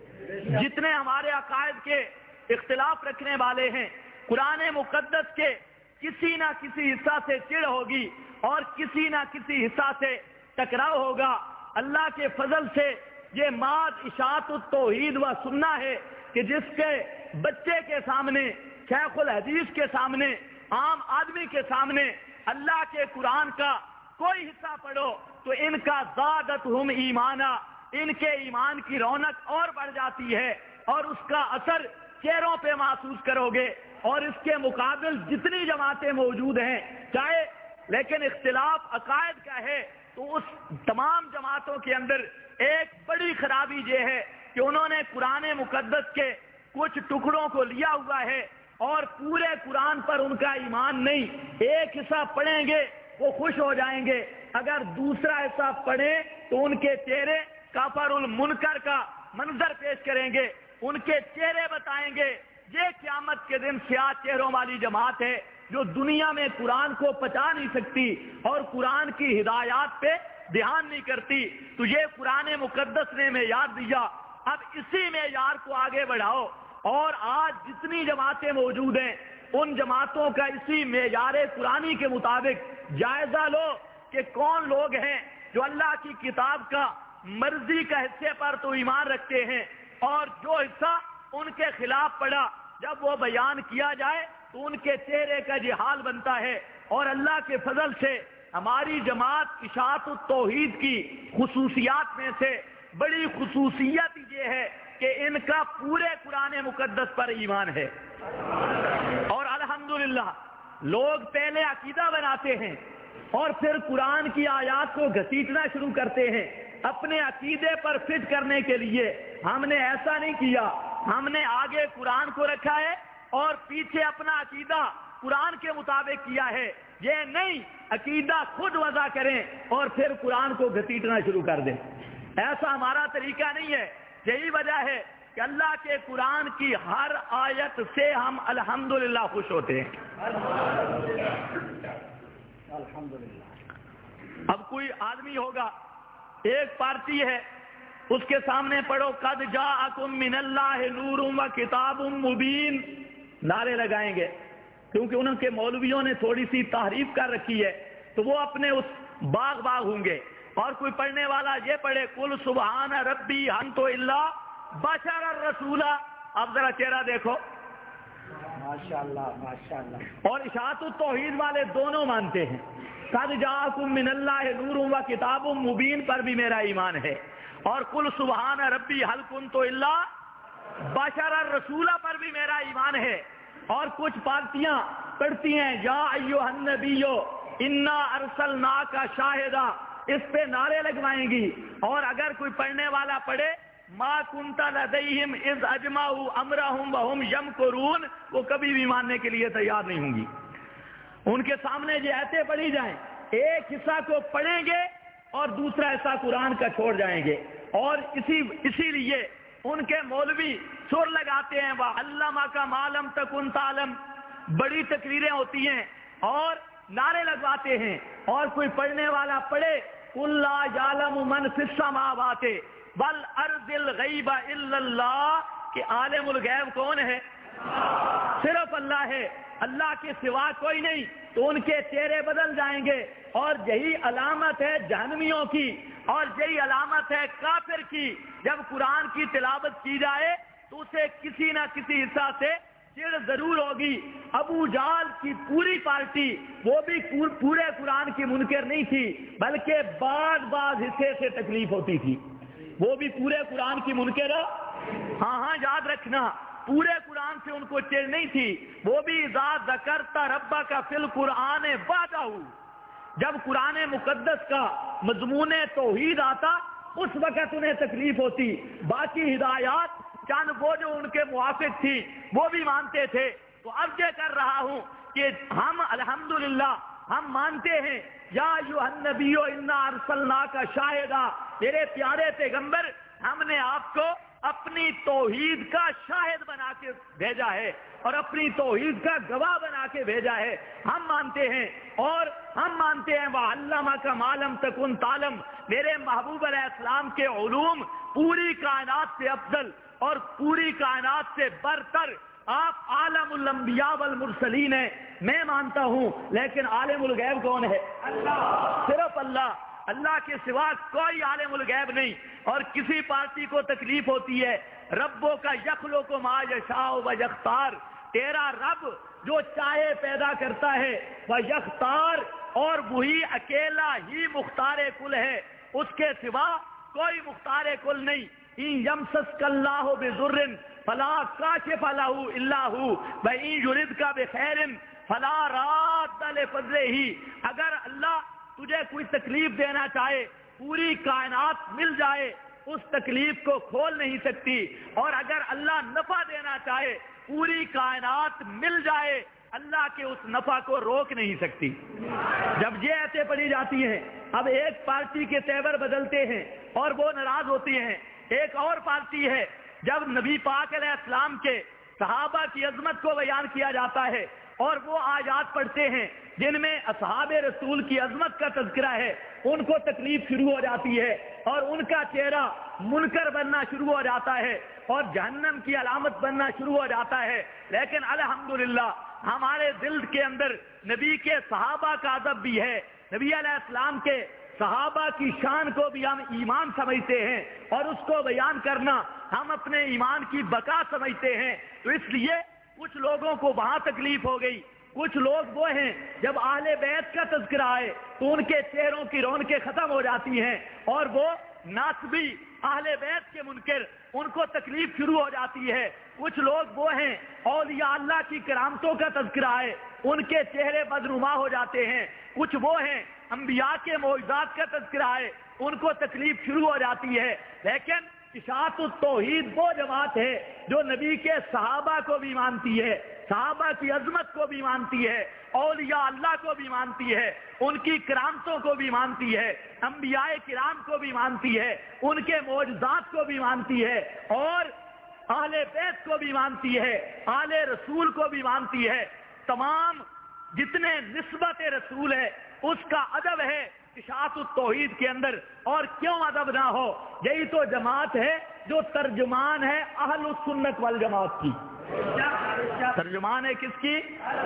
جتنے ہمارے عقائد کے اختلاف رکھنے والے ہیں، قرآن مقدس کے کسی نہ کسی حصہ سے چڑ ہوگی اور کسی نہ کسی حصہ سے ٹکراؤ ہوگا. اللہ کے فضل سے یہ ماد اشاعت التوحید و سنہ ہے کہ جس کے بچے کے سامنے، شیخ الحدیث کے سامنے، عام آدمی کے سامنے اللہ کے قرآن کا کوئی حصہ پڑھو تو ان کا زادتہم ایمانا، ان کے ایمان کی رونق اور بڑھ جاتی ہے اور اس کا اثر چہروں پہ محسوس کرو گے. اور اس کے مقابل جتنی جماعتیں موجود ہیں چاہے، لیکن اختلاف عقائد کا ہے، تو اس تمام جماعتوں کے اندر ایک بڑی خرابی یہ ہے کہ انہوں نے قرآن مقدس کے کچھ ٹکڑوں کو لیا ہوا ہے اور پورے قرآن پر ان کا ایمان نہیں. ایک حصہ پڑھیں گے وہ خوش ہو جائیں گے، اگر دوسرا حصہ پڑھیں تو ان کے چہرے کافر المنکر کا منظر پیش کریں گے، ان کے چہرے بتائیں گے. یہ قیامت کے دن سیاہ چہروں والی جماعت ہے جو دنیا میں قرآن کو پچا نہیں سکتی اور قرآن کی ہدایات پہ دھیان نہیں کرتی. تو یہ قرآن مقدس نے معیار دیا، اب اسی معیار کو آگے بڑھاؤ. اور آج جتنی جماعتیں موجود ہیں ان جماعتوں کا اسی معیار قرآنی کے مطابق جائزہ لو کہ کون لوگ ہیں جو اللہ کی کتاب کا مرضی کا حصے پر تو ایمان رکھتے ہیں اور جو حصہ ان کے خلاف پڑا جب وہ بیان کیا جائے تو ان کے چہرے کا یہ حال بنتا ہے. اور اللہ کے فضل سے ہماری جماعت اشاعت التوحید کی خصوصیات میں سے بڑی خصوصیت یہ ہے کہ ان کا پورے قرآن مقدس پر ایمان ہے. اور الحمدللہ لوگ پہلے عقیدہ بناتے ہیں اور پھر قرآن کی آیات کو گھسیٹنا شروع کرتے ہیں اپنے عقیدے پر فٹ کرنے کے لیے. ہم نے ایسا نہیں کیا، ہم نے آگے قرآن کو رکھا ہے اور پیچھے اپنا عقیدہ قرآن کے مطابق کیا ہے. یہ نہیں عقیدہ خود وضع کریں اور پھر قرآن کو گھسیٹنا شروع کر دیں، ایسا ہمارا طریقہ نہیں ہے. یہی وجہ ہے کہ اللہ کے قرآن کی ہر آیت سے ہم الحمدللہ خوش ہوتے ہیں. اب کوئی آدمی ہوگا، ایک پارٹی ہے، اس کے سامنے پڑھو قد جاءکم من اللہ نور و کتاب مبین، نعرے لگائیں گے کیونکہ ان کے مولویوں نے تھوڑی سی تحریف کر رکھی ہے تو وہ اپنے اس باغ ہوں گے. اور کوئی پڑھنے والا یہ پڑھے قل سبحان ربی انت الا بشر الرسول. اب ذرا چہرہ دیکھو، ماشاءاللہ ماشاءاللہ. اور اشاعت التوحید والے دونوں مانتے ہیں قد جاءکم من اللہ نور و کتاب مبین پر بھی میرا ایمان ہے اور قل سبحان ربی هل كنت الا بشر الرسول پر بھی میرا ایمان ہے. اور کچھ پارٹیاں پڑھتی ہیں یا ایھا النبی انا ارسلناک شاہدا، اس پہ نعرے لگوائیں گی. اور اگر کوئی پڑھنے والا پڑھے ما کنت لدیہم اذ اجمعوا امرہم وہم یمکرون، وہ کبھی بھی ماننے کے لیے تیار نہیں ہوں گی. ان کے سامنے یہ ایسے پڑھی جائیں، ایک حصہ کو پڑھیں گے اور دوسرا حصہ قرآن کا چھوڑ جائیں گے. اور اسی لیے ان کے مولوی سر لگاتے ہیں وَعَلَّمَكَ مَا لَمْ تَكُنْ تَعْلَمْ، بڑی تقریریں ہوتی ہیں اور نعرے لگواتے ہیں. اور کوئی پڑھنے والا پڑھے قُلْ لَا يَعْلَمُ مَنْ فِي السَّمَاوَاتِ وَالْأَرْضِ الْغَيْبَ إِلَّا اللَّهُ، کہ عالم الغیب کون ہے؟ صرف اللہ ہے، اللہ کے سوا کوئی نہیں. تو ان کے چہرے بدل جائیں گے اور یہی علامت ہے جہنمیوں کی اور یہی علامت ہے کافر کی. جب قرآن کی تلاوت کی جائے تو اسے کسی نہ کسی حصہ سے چڑ ضرور ہوگی. ابو جہل کی پوری پارٹی وہ بھی پورے قرآن کی منکر نہیں تھی بلکہ بعض حصے سے تکلیف ہوتی تھی، وہ بھی پورے قرآن کی منکر. ہاں یاد رکھنا، پورے قرآن سے ان کو چڑ نہیں تھی. وہ بھی اذا ذکرت ربک فی القرآن وحدہ، جب قرآن مقدس کا مضمون توحید آتا اس وقت انہیں تکلیف ہوتی. باقی ہدایات چند وہ جو ان کے موافق تھی وہ بھی مانتے تھے. تو اب یہ کر رہا ہوں کہ ہم الحمدللہ ہم مانتے ہیں یا ایھا النبی انا ارسلناک شاہدا، میرے پیارے پیغمبر ہم نے آپ کو اپنی توحید کا شاہد بنا کے بھیجا ہے اور اپنی توحید کا گواہ بنا کے بھیجا ہے، ہم مانتے ہیں۔ اور ہم مانتے ہیں وَعَلَّمَكَ مَا لَمْ تَكُنْ تَعْلَمْ، میرے محبوب علیہ السلام کے علوم پوری کائنات سے افضل اور پوری کائنات سے برتر، آپ عالم الانبیاء والمرسلین ہیں، میں مانتا ہوں، لیکن عالم الغیب کون ہے؟ اللہ، صرف اللہ، اللہ کے سوا کوئی عالم الغیب نہیں۔ اور کسی پارٹی کو تکلیف ہوتی ہے، ربوں کا یخلق ما یشاء و یختار، تیرا رب جو چاہے پیدا کرتا ہے، وہ یختار، اور وہی اکیلا ہی مختار کل ہے، اس کے سوا کوئی مختار کل نہیں۔ ان یمسسک اللہ بضر فلا کاشف لہ الا ہو وان یردک بخیر فلا راد لفضلہ، اگر اللہ تجھے کوئی تکلیف دینا چاہے، پوری کائنات مل جائے، اس تکلیف کو کھول نہیں سکتی، اور اگر اللہ نفع دینا چاہے، پوری کائنات مل جائے، اللہ کے اس نفع کو روک نہیں سکتی۔ جب یہ ایسے پڑھی جاتی ہیں، اب ایک پارٹی کے تیور بدلتے ہیں اور وہ ناراض ہوتی ہیں، ایک اور پارٹی ہے، جب نبی پاک علیہ السلام کے صحابہ کی عظمت کو بیان کیا جاتا ہے اور وہ آیات پڑھتے ہیں جن میں اصحاب رسول کی عظمت کا تذکرہ ہے، ان کو تکلیف شروع ہو جاتی ہے اور ان کا چہرہ منکر بننا شروع ہو جاتا ہے اور جہنم کی علامت بننا شروع ہو جاتا ہے۔ لیکن الحمدللہ ہمارے دل کے اندر نبی کے صحابہ کا ادب بھی ہے، نبی علیہ السلام کے صحابہ کی شان کو بھی ہم ایمان سمجھتے ہیں اور اس کو بیان کرنا ہم اپنے ایمان کی بقا سمجھتے ہیں۔ تو اس لیے کچھ لوگوں کو وہاں تکلیف ہو گئی، کچھ لوگ وہ ہیں جب اہل بیت کا تذکرہ آئے تو ان کے چہروں کی رونقیں ختم ہو جاتی ہیں اور وہ ناسبی اہل بیت کے منکر، ان کو تکلیف شروع ہو جاتی ہے۔ کچھ لوگ وہ ہیں اولیاء اللہ کی کرامتوں کا تذکرہ آئے، ان کے چہرے بدنما ہو جاتے ہیں۔ کچھ وہ ہیں انبیاء کے معجزات کا تذکرہ آئے، ان کو تکلیف شروع ہو جاتی ہے۔ لیکن اشاعت التوحید وہ جماعت ہے جو نبی کے صحابہ کو بھی مانتی ہے، صحابہ کی عظمت کو بھی مانتی ہے، اولیاء اللہ کو بھی مانتی ہے، ان کی کرامتوں کو بھی مانتی ہے، انبیاء کرام کو بھی مانتی ہے، ان کے معجزات کو بھی مانتی ہے، اور اہل بیت کو بھی مانتی ہے، آل رسول کو بھی مانتی ہے۔ تمام جتنے نسبت رسول ہے اس کا ادب ہے اشاعت التوحید کے اندر، اور کیوں ادب نہ ہو؟ یہی تو جماعت ہے جو ترجمان ہے اہل السنت والجماعت کی۔ ترجمان ہے کس کی؟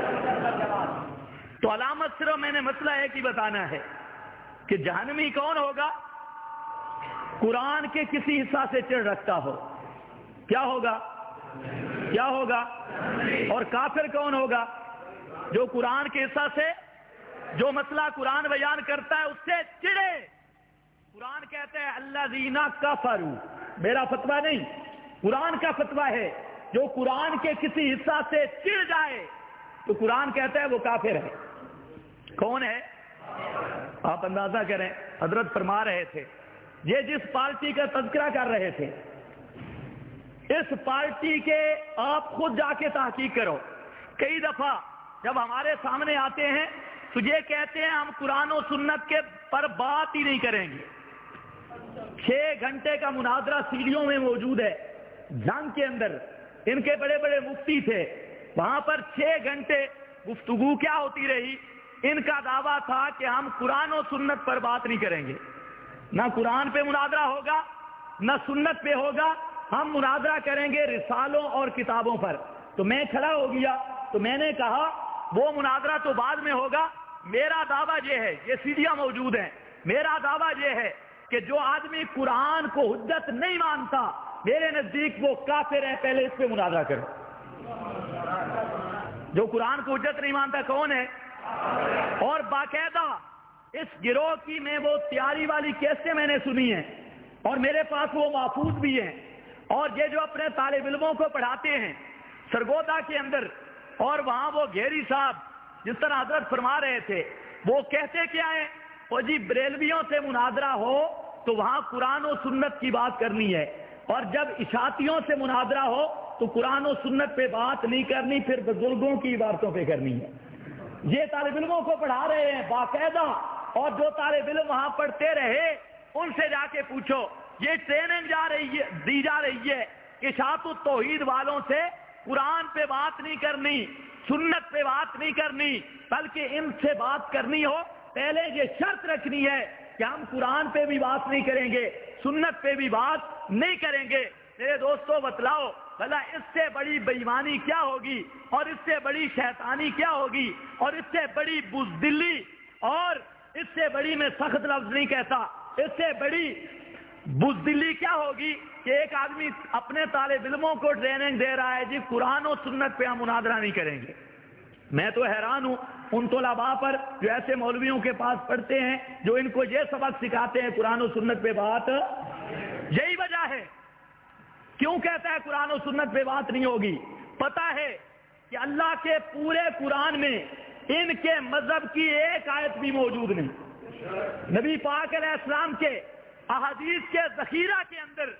تو علامت صرف میں نے مسئلہ ایک ہی بتانا ہے کہ جہنمی کون ہوگا؟ قرآن کے کسی حصہ سے چڑ رکھتا ہو، کیا ہوگا؟ کیا ہوگا؟ اور کافر کون ہوگا؟ جو قرآن کے حصہ سے، جو مسئلہ قرآن بیان کرتا ہے اس سے چڑے۔ قرآن کہتے ہیں الذین کفروا، میرا فتویٰ نہیں، قرآن کا فتویٰ ہے، جو قرآن کے کسی حصہ سے چڑ جائے تو قرآن کہتا ہے وہ کافر ہے۔ کون ہے؟ آپ اندازہ کریں، حضرت فرما رہے تھے یہ جس پارٹی کا تذکرہ کر رہے تھے، اس پارٹی کے آپ خود جا کے تحقیق کرو۔ کئی دفعہ جب ہمارے سامنے آتے ہیں تو یہ کہتے ہیں ہم قرآن و سنت کے پر بات ہی نہیں کریں گے۔ 6 گھنٹے کا مناظرہ سیڑھیوں میں موجود ہے، جنگ کے اندر ان کے بڑے بڑے مفتی تھے، وہاں پر 6 گھنٹے گفتگو کیا ہوتی رہی؟ ان کا دعویٰ تھا کہ ہم قرآن و سنت پر بات نہیں کریں گے، نہ قرآن پہ مناظرہ ہوگا نہ سنت پہ ہوگا، ہم مناظرہ کریں گے رسالوں اور کتابوں پر۔ تو میں کھڑا ہو گیا تو میں نے کہا وہ مناظرہ تو بعد میں ہوگا، میرا دعویٰ یہ ہے، یہ سیڑھیاں موجود ہیں، میرا دعویٰ یہ ہے کہ جو آدمی قرآن کو حجت نہیں مانتا میرے نزدیک وہ کافر ہے، پہلے اس پہ مناظرہ کرو۔ جو قرآن کو حجت نہیں مانتا کون ہے؟ اور باقاعدہ اس گروہ کی میں وہ تیاری والی کیسے میں نے سنی ہیں اور میرے پاس وہ محفوظ بھی ہیں، اور یہ جو اپنے طالب علموں کو پڑھاتے ہیں سرگودا کے اندر، اور وہاں وہ گھیری صاحب جس طرح حضرت فرما رہے تھے وہ کہتے کیا ہے؟ وہ جی بریلویوں سے مناظرہ ہو تو وہاں قرآن و سنت کی بات کرنی ہے، اور جب اشاعتیوں سے مناظرہ ہو تو قرآن و سنت پہ بات نہیں کرنی، پھر بزرگوں کی عبارتوں پہ کرنی ہے۔ یہ طالب علموں کو پڑھا رہے ہیں باقاعدہ، اور جو طالب علم وہاں پڑھتے رہے ان سے جا کے پوچھو، یہ ٹریننگ دی جا رہی ہے کہ اشاعت التوحید والوں سے قرآن پہ بات نہیں کرنی، سنت پہ بات نہیں کرنی، بلکہ ان سے بات کرنی ہو پہلے یہ شرط رکھنی ہے کہ ہم قرآن پہ بھی بات نہیں کریں گے، سنت پہ بھی بات نہیں کریں گے۔ میرے دوستو بتلاؤ بھلا اس سے بڑی بے ایمانی کیا ہوگی، اور اس سے بڑی شیطانی کیا ہوگی، اور اس سے بڑی بزدلی، اور اس سے بڑی، میں سخت لفظ نہیں کہتا، اس سے بڑی بزدلی کیا ہوگی کہ ایک آدمی اپنے طالب علموں کو ٹریننگ دے رہا ہے جی قرآن و سنت پہ ہم مناظرہ نہیں کریں گے۔ میں تو حیران ہوں ان طلباء پر جو ایسے مولویوں کے پاس پڑھتے ہیں جو ان کو یہ سبق سکھاتے ہیں قرآن و سنت پہ بات۔ یہی وجہ ہے کیوں کہتا ہے قرآن و سنت پہ بات نہیں ہوگی، پتہ ہے کہ اللہ کے پورے قرآن میں ان کے مذہب کی ایک آیت بھی موجود نہیں۔ نبی پاک علیہ السلام کے احادیث کے ذخیرہ کے اندر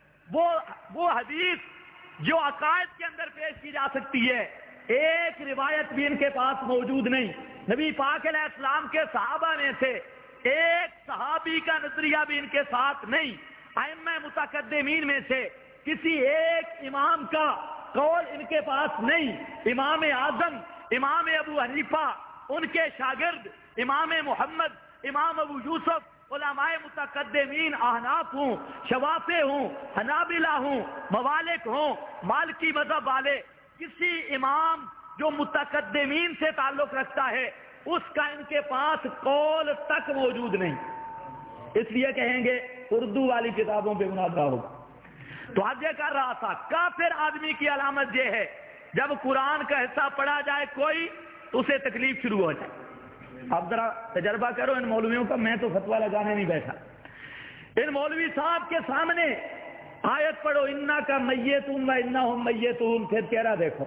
وہ حدیث جو عقائد کے اندر پیش کی جا سکتی ہے، ایک روایت بھی ان کے پاس موجود نہیں۔ نبی پاک علیہ السلام کے صحابہ میں سے ایک صحابی کا نظریہ بھی ان کے ساتھ نہیں۔ ائمہ متقدمین میں سے کسی ایک امام کا قول ان کے پاس نہیں۔ امام اعظم امام ابو حنیفہ، ان کے شاگرد امام محمد، امام ابو یوسف، علماء متقدمین احناف ہوں، شوافع ہوں، حنابلہ ہوں، موالک ہوں، مالکی مذہب والے، کسی امام جو متقدمین سے تعلق رکھتا ہے اس کا ان کے پاس قول تک موجود نہیں۔ اس لیے کہیں گے اردو والی کتابوں پہ مناظرہ ہوگا۔ تو آج یہ کر رہا تھا، کافر آدمی کی علامت یہ ہے جب قرآن کا حصہ پڑھا جائے کوئی تو اسے تکلیف شروع ہو جائے۔ اب ذرا تجربہ کرو ان مولویوں کا، میں تو فتویٰ لگانے نہیں بیٹھا۔ ان مولوی صاحب کے سامنے آیت پڑھو انا کا میتون و انہم میتون، پھر چہرہ دیکھو،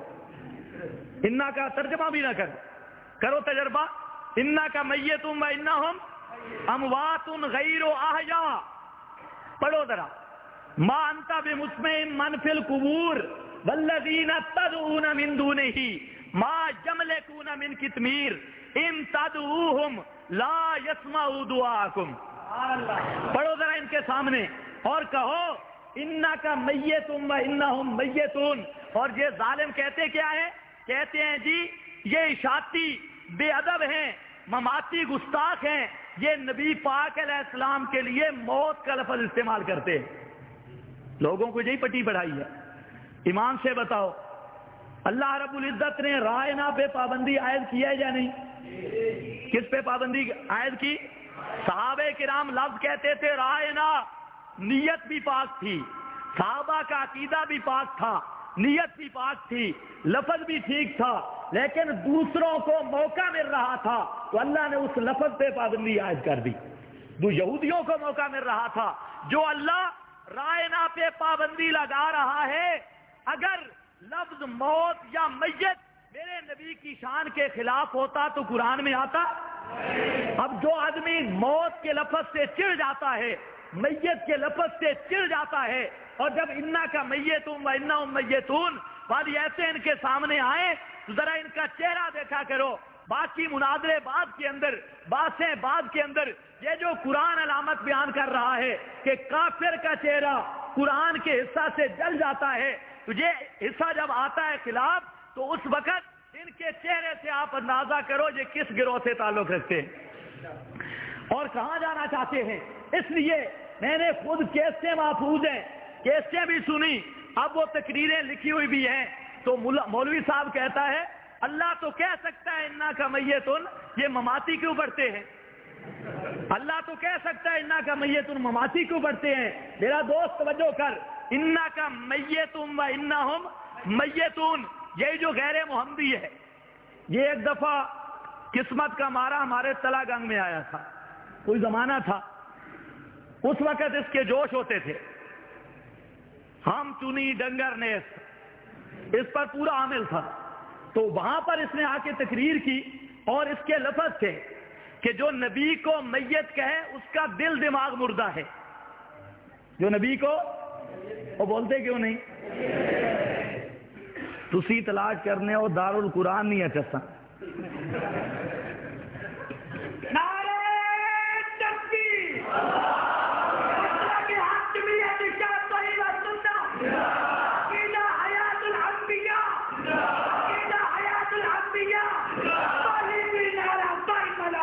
انا کا ترجمہ بھی نہ کرو تجربہ، انا کا میتون و انہم اموات غیر احیاء، پڑھو ذرا، ما انت بمسمع من فی القبور والذین تدعون من دونہ ما یملکون من قطمیر ان تدعوہم لا یسمعوا دعاءکم۔ پڑھو ذرا ان کے سامنے اور کہو انا کا میتون و انہم میتون۔ اور یہ ظالم کہتے کیا ہے؟ کہتے ہیں جی یہ اشاعتی بے ادب ہیں، مماتی گستاخ ہیں، یہ نبی پاک علیہ السلام کے لیے موت کا لفظ استعمال کرتے ہیں۔ لوگوں کو یہی پٹی پڑھائی ہے۔ ایمان سے بتاؤ اللہ رب العزت نے رائنا پہ پابندی عائد کی ہے یا نہیں؟ کس پہ پابندی عائد کی؟ صحابہ کرام لفظ کہتے تھے رائنا، نیت بھی پاک تھی، صحابہ کا عقیدہ بھی پاک تھا، نیت بھی پاک تھی، لفظ بھی ٹھیک تھا، لیکن دوسروں کو موقع مل رہا تھا تو اللہ نے اس لفظ پہ پابندی عائد کر دی۔ جو یہودیوں کو موقع مل رہا تھا، جو اللہ رائنا پہ پابندی لگا رہا ہے، اگر لفظ موت یا میت میرے نبی کی شان کے خلاف ہوتا تو قرآن میں آتا؟ اب جو آدمی موت کے لفظ سے چڑ جاتا ہے، میت کے لفظ سے چڑ جاتا ہے، اور جب انا کا میتون و انہم میتون والی ایسے ان کے سامنے آئے تو ذرا ان کا چہرہ دیکھا کرو۔ باقی مناظرے بعد کے اندر، باتیں بعد کے اندر، یہ جو قرآن علامت بیان کر رہا ہے کہ کافر کا چہرہ قرآن کے حصہ سے جل جاتا ہے، تو یہ حصہ جب آتا ہے خلاف تو اس وقت ان کے چہرے سے آپ اندازہ کرو یہ کس گروہ سے تعلق رکھتے ہیں اور کہاں جانا چاہتے ہیں۔ اس لیے میں نے خود کیسے محفوظ ہیں، کیسے بھی سنی، اب وہ تقریریں لکھی ہوئی بھی ہیں، تو مولوی صاحب کہتا ہے اللہ تو کہہ سکتا ہے انا کا میتون، یہ مماتی کیوں پڑھتے ہیں؟ اللہ تو کہہ سکتا ہے انا کا میتون، مماتی کیوں پڑھتے ہیں؟ میرا دوست توجہ کر، انا کا میتون و انہم میتون، یہی جو غیر محمدی ہے، یہ ایک دفعہ قسمت کا مارا ہمارے تلا گنگ میں آیا تھا۔ کوئی زمانہ تھا اس وقت اس کے جوش ہوتے تھے، ہم چنی ڈنگر نیس، اس پر پورا عامل تھا۔ تو وہاں پر اس نے آ کے تقریر کی اور اس کے لفظ تھے کہ جو نبی کو میت کہے اس کا دل دماغ مردہ ہے۔ جو نبی کو، وہ بولتے کیوں نہیں؟ تسی تلاش کرنے اور دار القرآن نہیں ہے چسا عقیدہ حیات الانبیاء، عقیدہ حیات الانبیاء، طالبی نعرہ برملا۔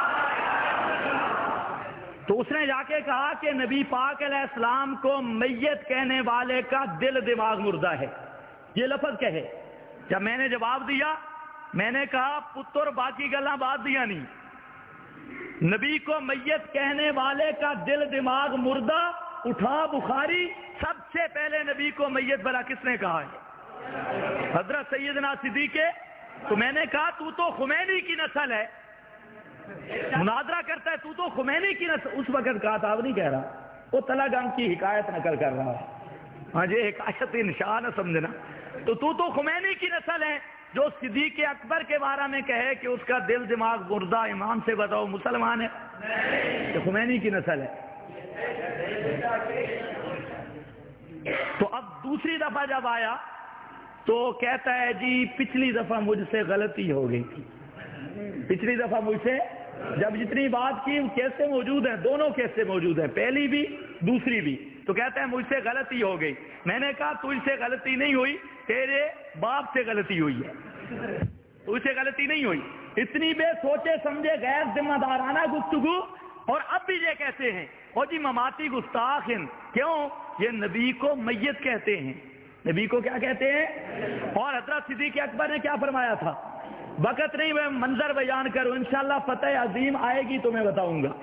تو اس نے جا کے کہا کہ نبی پاک علیہ السلام کو میت کہنے والے کا دل دماغ مردہ ہے، یہ لفظ کہے۔ جب میں نے جواب دیا، میں نے کہا پتر باقی گلاں بات دیا نہیں، نبی کو میت کہنے والے کا دل دماغ مردہ، اٹھا بخاری، سب سے پہلے نبی کو میت بلا کس نے کہا ہے؟ حضرت سیدنا صدیق۔ تو میں نے کہا تو خمینی کی نسل ہے، مناظرہ کرتا ہے، تو خمینی کی نسل۔ اس وقت کہا تھا، اب نہیں کہہ رہا، وہ تلا گنگ کی حکایت نقل کر رہا ہے۔ ہاں جی، حکایت انشاء نہ سمجھنا۔ تو خمینی کی نسل ہے جو صدیق اکبر کے بارے میں کہے کہ اس کا دل دماغ مردہ، امام سے بتاؤ مسلمان ہے؟ تو خمینی کی نسل ہے۔ تو اب دوسری دفعہ جب آیا تو کہتا ہے جی پچھلی دفعہ مجھ سے غلطی ہو گئی تھی، پچھلی دفعہ مجھ سے، جب جتنی بات کی وہ کیسے موجود ہیں، دونوں کیسے موجود ہیں، پہلی بھی دوسری بھی۔ تو کہتا ہے مجھ سے غلطی ہو گئی۔ میں نے کہا تجھ سے غلطی نہیں ہوئی، تیرے باپ سے غلطی ہوئی ہے، تجھ سے غلطی نہیں ہوئی۔ اتنی بے سوچے سمجھے غیر ذمہ دارانہ گفتگو، اور اب بھی یہ کہتے ہیں اور جی مماتی گستاخ ہیں۔ کیوں؟ یہ نبی کو میت کہتے ہیں، نبی کو کیا کہتے ہیں؟ اور حضرت صدیق اکبر نے کیا فرمایا تھا؟ وقت نہیں میں منظر بیان کروں، انشاءاللہ فتح عظیم آئے گی تو میں بتاؤں گا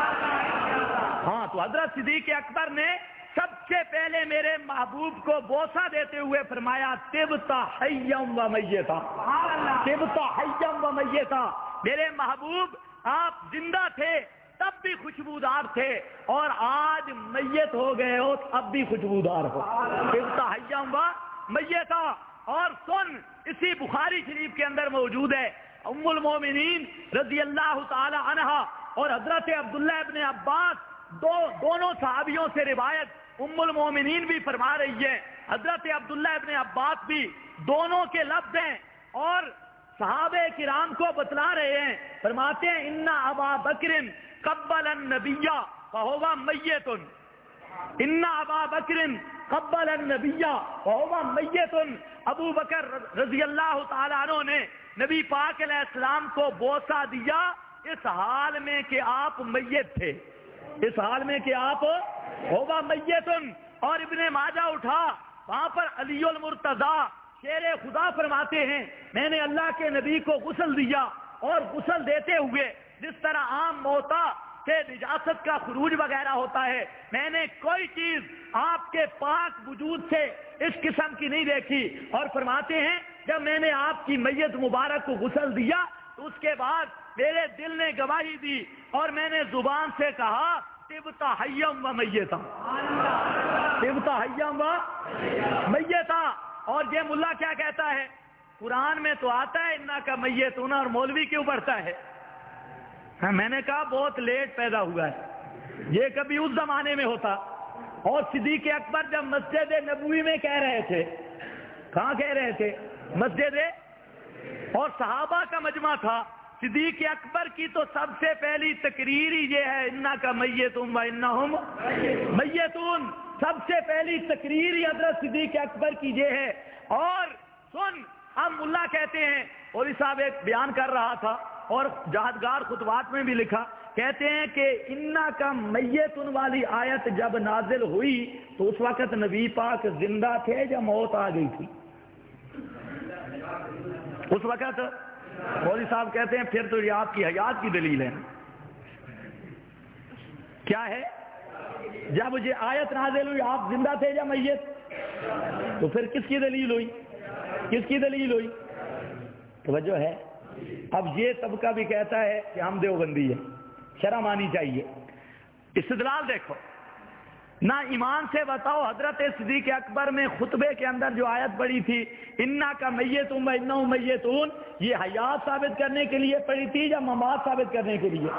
ہاں۔ تو حضرت صدیق اکبر نے سب سے پہلے میرے محبوب کو بوسہ دیتے ہوئے فرمایا طبت حیم و میتا، طبت حیم و میتا۔ میرے محبوب آپ زندہ تھے تب بھی خوشبودار تھے، اور آج میت ہو گئے ہو اب بھی خوشبودار ہو، طبت حیم و میتا۔ اور سن، اسی بخاری شریف کے اندر موجود ہے، ام المومنین رضی اللہ تعالی عنہ اور حضرت عبداللہ ابن عباس، دونوں صحابیوں سے روایت، ام المومنین بھی فرما رہی ہے، حضرت عبداللہ ابن عباس بھی، دونوں کے لفظ ہیں، اور صحابہ کرام کو بتلا رہے ہیں، فرماتے ہیں ان ابا بکر قبل النبی فہو میت، ان ابا بکر قبل النبی فہو میت۔ ابو بکر رضی اللہ تعالیٰ عنہ نے نبی پاک علیہ السلام کو بوسہ دیا اس حال میں کہ آپ میت تھے، اس حال میں کہ آپ ہوگا میت۔ اور ابن ماجہ اٹھا، وہاں پر علی المرتضی شیر خدا فرماتے ہیں میں نے اللہ کے نبی کو غسل دیا، اور غسل دیتے ہوئے جس طرح عام موتا سے نجاست کا خروج وغیرہ ہوتا ہے، میں نے کوئی چیز آپ کے پاک وجود سے اس قسم کی نہیں دیکھی۔ اور فرماتے ہیں جب میں نے آپ کی میت مبارک کو غسل دیا تو اس کے بعد میرے دل نے گواہی دی، اور میں نے زبان سے کہا طبت حیم و میتا، طبت حیم و میتا۔ اور یہ ملا کیا کہتا ہے؟ قرآن میں تو آتا ہے انا کا میتون، اور مولوی کیوں پڑھتا ہے؟ میں نے کہا بہت لیٹ پیدا ہوا ہے، یہ کبھی اس زمانے میں ہوتا۔ اور صدیق اکبر جب مسجد نبوی میں کہہ رہے تھے، کہاں کہہ رہے تھے؟ مسجد، اور صحابہ کا مجمع تھا، صدیق اکبر کی تو سب سے پہلی تقریر ہی یہ ہے انا کا میتون و انہم میتون، سب سے پہلی تقریر ہی حضرت صدیق اکبر کی یہ ہے۔ اور سن، ہم ملا کہتے ہیں، اور صاحب ایک بیان کر رہا تھا اور جہادگار خطبات میں بھی لکھا، کہتے ہیں کہ انا کا میتون والی آیت جب نازل ہوئی تو اس وقت نبی پاک زندہ تھے یا موت آ گئی تھی؟ اس وقت مولوی صاحب کہتے ہیں پھر تو یہ آپ کی حیات کی دلیل ہے۔ کیا ہے؟ جب یہ آیت نازل ہوئی آپ زندہ تھے یا میت؟ تو پھر کس کی دلیل ہوئی؟ کس کی دلیل ہوئی؟ توجہ ہے؟ اب یہ طبقہ بھی کہتا ہے کہ ہم دیوبندی ہیں، شرم آنی چاہیے۔ استدلال دیکھو، نہ ایمان سے بتاؤ حضرت صدیق اکبر میں خطبے کے اندر جو آیت پڑھی تھی انا کا میتون و انہم میتون، یہ حیات ثابت کرنے کے لیے پڑھی تھی یا ممات ثابت کرنے کے لیے؟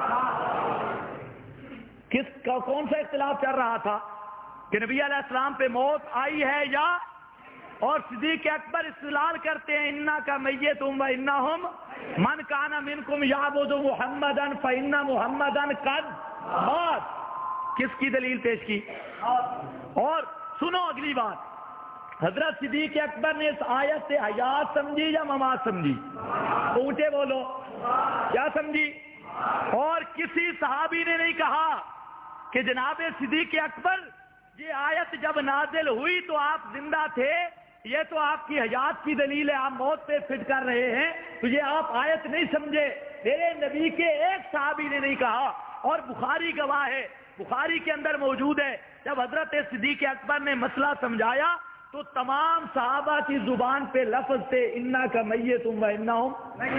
کس کا کون سا اختلاف چل رہا تھا کہ نبی علیہ السلام پہ موت آئی ہے یا؟ اور صدیق اکبر استدلال کرتے ہیں انا کا میتون و انہم من کان منکم یعبد محمدا فان محمدا قد مات۔ کس کی دلیل پیش کی؟ اور سنو اگلی بات، حضرت صدیق اکبر نے اس آیت سے حیات سمجھی یا ممات سمجھی؟ اونچے بولو، کیا سمجھی؟ اور کسی صحابی نے نہیں کہا کہ جناب صدیق اکبر یہ آیت جب نازل ہوئی تو آپ زندہ تھے، یہ تو آپ کی حیات کی دلیل ہے، آپ موت پہ فٹ کر رہے ہیں، تو یہ آپ آیت نہیں سمجھے۔ میرے نبی کے ایک صحابی نے نہیں کہا، اور بخاری گواہ ہے، بخاری کے اندر موجود ہے، جب حضرت صدیق اکبر نے مسئلہ سمجھایا تو تمام صحابہ کی زبان پہ لفظ تھے انا کا میتم و انہم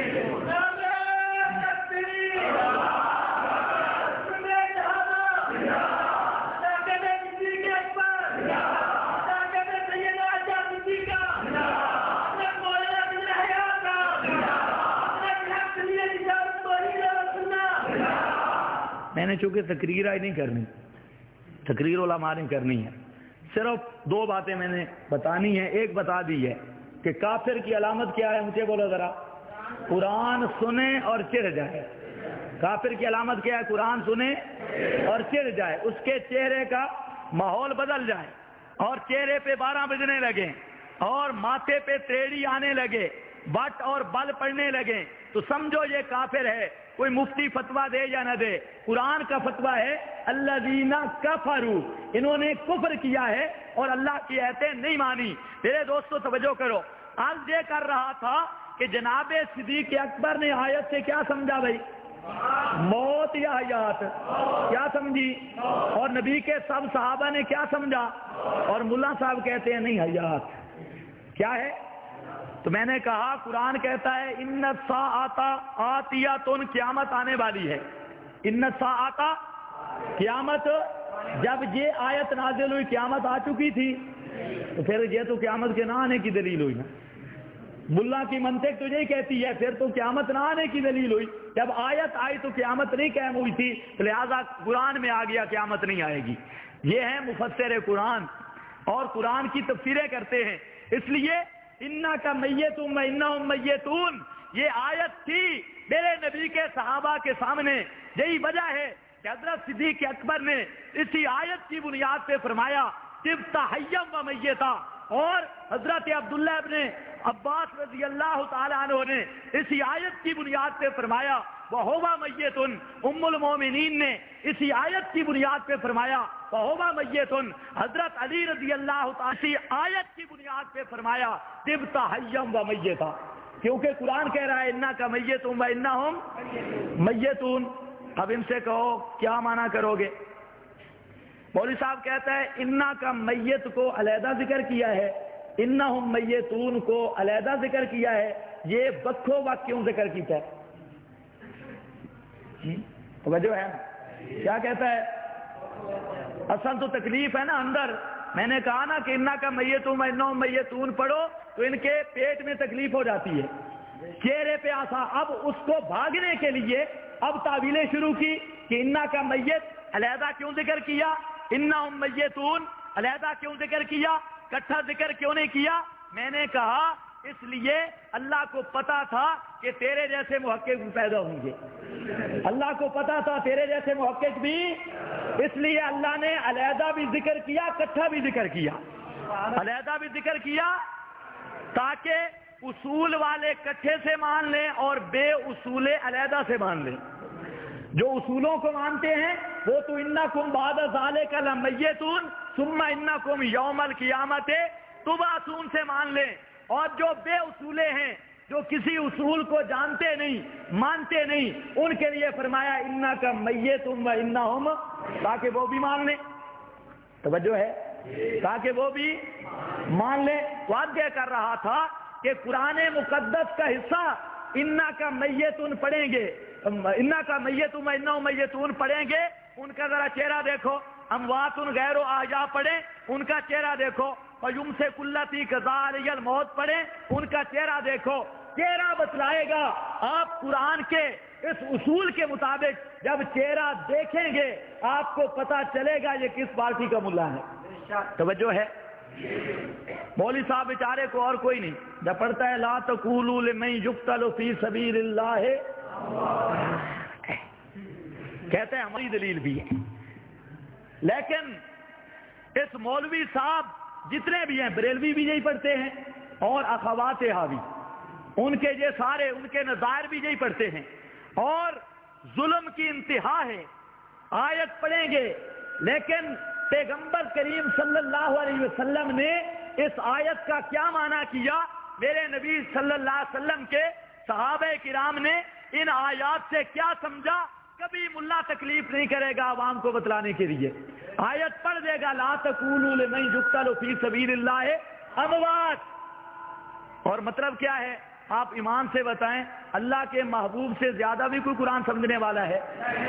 میں نے چونکہ تقریر آئی نہیں کرنی، تقریر علماء نے کرنی ہے، صرف دو باتیں میں نے بتانی ہیں۔ ایک بتا دی ہے کہ کافر کی علامت کیا ہے، مجھے بولو ذرا، قرآن سنے اور چڑ جائے۔ کافر کی علامت کیا ہے؟ قرآن سنے اور چڑ جائے، اس کے چہرے کا ماحول بدل جائے اور چہرے پہ 12 بجنے لگے اور ماتھے پہ تیڑی آنے لگے، بٹ اور بل پڑنے لگے، تو سمجھو یہ کافر ہے۔ کوئی مفتی فتویٰ دے یا نہ دے، قرآن کا فتویٰ ہے الذین کفروا، انہوں نے کفر کیا ہے اور اللہ کی آیتیں نہیں مانی۔ میرے دوستو توجہ کرو، عرض یہ کر رہا تھا کہ جناب صدیق اکبر نے آیت سے کیا سمجھا بھائی؟ موت یا حیات؟ کیا سمجھی؟ اور نبی کے سب صحابہ نے کیا سمجھا؟ اور ملا صاحب کہتے ہیں نہیں حیات کیا ہے؟ تو میں نے کہا قرآن کہتا ہے ان الساعۃ آتیۃ، قیامت آنے والی ہے۔ ان الساعۃ، قیامت، جب یہ آیت نازل ہوئی قیامت آ چکی تھی، تو پھر یہ تو قیامت کے نہ آنے کی دلیل ہوئی نا۔ ملا کی منطق تو یہی کہتی ہے پھر تو قیامت نہ آنے کی دلیل ہوئی، جب آیت آئی تو قیامت نہیں قائم ہوئی تھی، تو لہذا قرآن میں آ گیا قیامت نہیں آئے گی۔ یہ ہے مفسر قرآن اور قرآن کی تفسیریں کرتے ہیں۔ اس لیے انا کا میتم و انہم میتون، یہ آیت تھی میرے نبی کے صحابہ کے سامنے۔ یہی وجہ ہے کہ حضرت صدیق اکبر نے اسی آیت کی بنیاد پہ فرمایا طبت حیم و میتا، اور حضرت عبداللہ ابن عباس رضی اللہ تعالی عنہ نے اسی آیت کی بنیاد پہ فرمایا وَهُوَ مَيِّتٌ، ام المومنین نے اسی آیت کی بنیاد پہ فرمایا وَهُوَ مَيِّتٌ، حضرت علی رضی اللہ تعالی اسی آیت کی بنیاد پہ فرمایا طبت حیم و میتا، کیونکہ قرآن کہہ رہا ہے انا کا میتم و انہم میتون۔ اب ان سے کہو کیا معنی کرو گے؟ مولوی صاحب کہتا ہے انا کا میت کو علیحدہ ذکر کیا ہے، انہم میتون کو علیحدہ ذکر کیا ہے، یہ بکھو وقت کیوں ذکر کیتا ہے؟ توجہ ہے کیا کہتا ہے؟ اصل تو تکلیف ہے نا اندر۔ میں نے کہا نا کہ انا کا میتون انہم میتون پڑھو تو ان کے پیٹ میں تکلیف ہو جاتی ہے، چہرے پہ آسا۔ اب اس کو بھاگنے کے لیے اب تعویلیں شروع کی کہ انا کا میت علیحدہ کیوں ذکر کیا، انہم میتون علیحدہ کیوں ذکر کیا، کٹھا ذکر کیوں نہیں کیا؟ میں نے کہا اس لیے اللہ کو پتا تھا کہ تیرے جیسے محقق بھی پیدا ہوں گے، اللہ کو پتا تھا تیرے جیسے محقق بھی، اس لیے اللہ نے علیحدہ بھی ذکر کیا، کٹھا بھی ذکر کیا، علیحدہ بھی ذکر کیا تاکہ اصول والے کٹھے سے مان لیں اور بے اصول علیحدہ سے مان لیں۔ جو اصولوں کو مانتے ہیں وہ تو انکم بعد ذالک لمیتون ثم انکم یوم القیامت تبعثون سے مان لیں، اور جو بے اصولے ہیں، جو کسی اصول کو جانتے نہیں، مانتے نہیں، ان کے لیے فرمایا انک میتم و انہم، تاکہ وہ بھی مان لیں۔ توجہ ہے؟ تاکہ وہ بھی مان لیں۔ واضح کر رہا تھا کہ قرآن مقدس کا حصہ انا کا میتون پڑھیں گے، انا کا میتون انہم میتون پڑھیں گے، ان کا ذرا چہرہ دیکھو، اموات غیر احیاء پڑھیں، ان کا چہرہ دیکھو، فیمسک التی قضا علیہ الموت پڑھیں، ان کا چہرہ دیکھو، چہرہ بتلائے گا۔ آپ قرآن کے اس اصول کے مطابق جب چہرہ دیکھیں گے آپ کو پتا چلے گا یہ کس پارٹی کا ملا ہے۔ توجہ ہے؟ مولوی صاحب بیچارے کو اور کوئی نہیں، جب پڑھتا ہے لا تقولوا لمن یقتل فی سبیل اللہ، کہتے ہیں ہماری دلیل بھی ہے، لیکن اس مولوی صاحب جتنے بھی ہیں بریلوی بھی یہی پڑھتے ہیں اور اخوات حاوی ان کے یہ سارے ان کے نظائر بھی یہی پڑھتے ہیں، اور ظلم کی انتہا ہے۔ آیت پڑھیں گے لیکن پیغمبر کریم صلی اللہ علیہ وسلم نے اس آیت کا کیا معنی کیا، میرے نبی صلی اللہ علیہ وسلم کے صحابہ کرام نے ان آیات سے کیا سمجھا، کبھی ملا تکلیف نہیں کرے گا عوام کو بتلانے کے لیے۔ آیت پڑھ دے گا لا تقولوا لمن يقتل في سبيل الله اموات، اور مطلب کیا ہے آپ ایمان سے بتائیں، اللہ کے محبوب سے زیادہ بھی کوئی قرآن سمجھنے والا ہے؟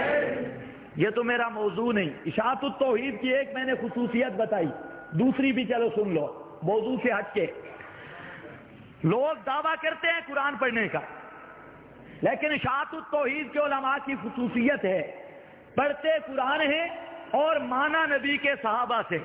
یہ تو میرا موضوع نہیں، اشاعت التوحید کی ایک میں نے خصوصیت بتائی، دوسری بھی چلو سن لو موضوع سے ہٹ کے۔ لوگ دعویٰ کرتے ہیں قرآن پڑھنے کا، لیکن اشاعت التوحید کے علماء کی خصوصیت ہے پڑھتے قرآن ہیں اور مانا نبی کے صحابہ سے،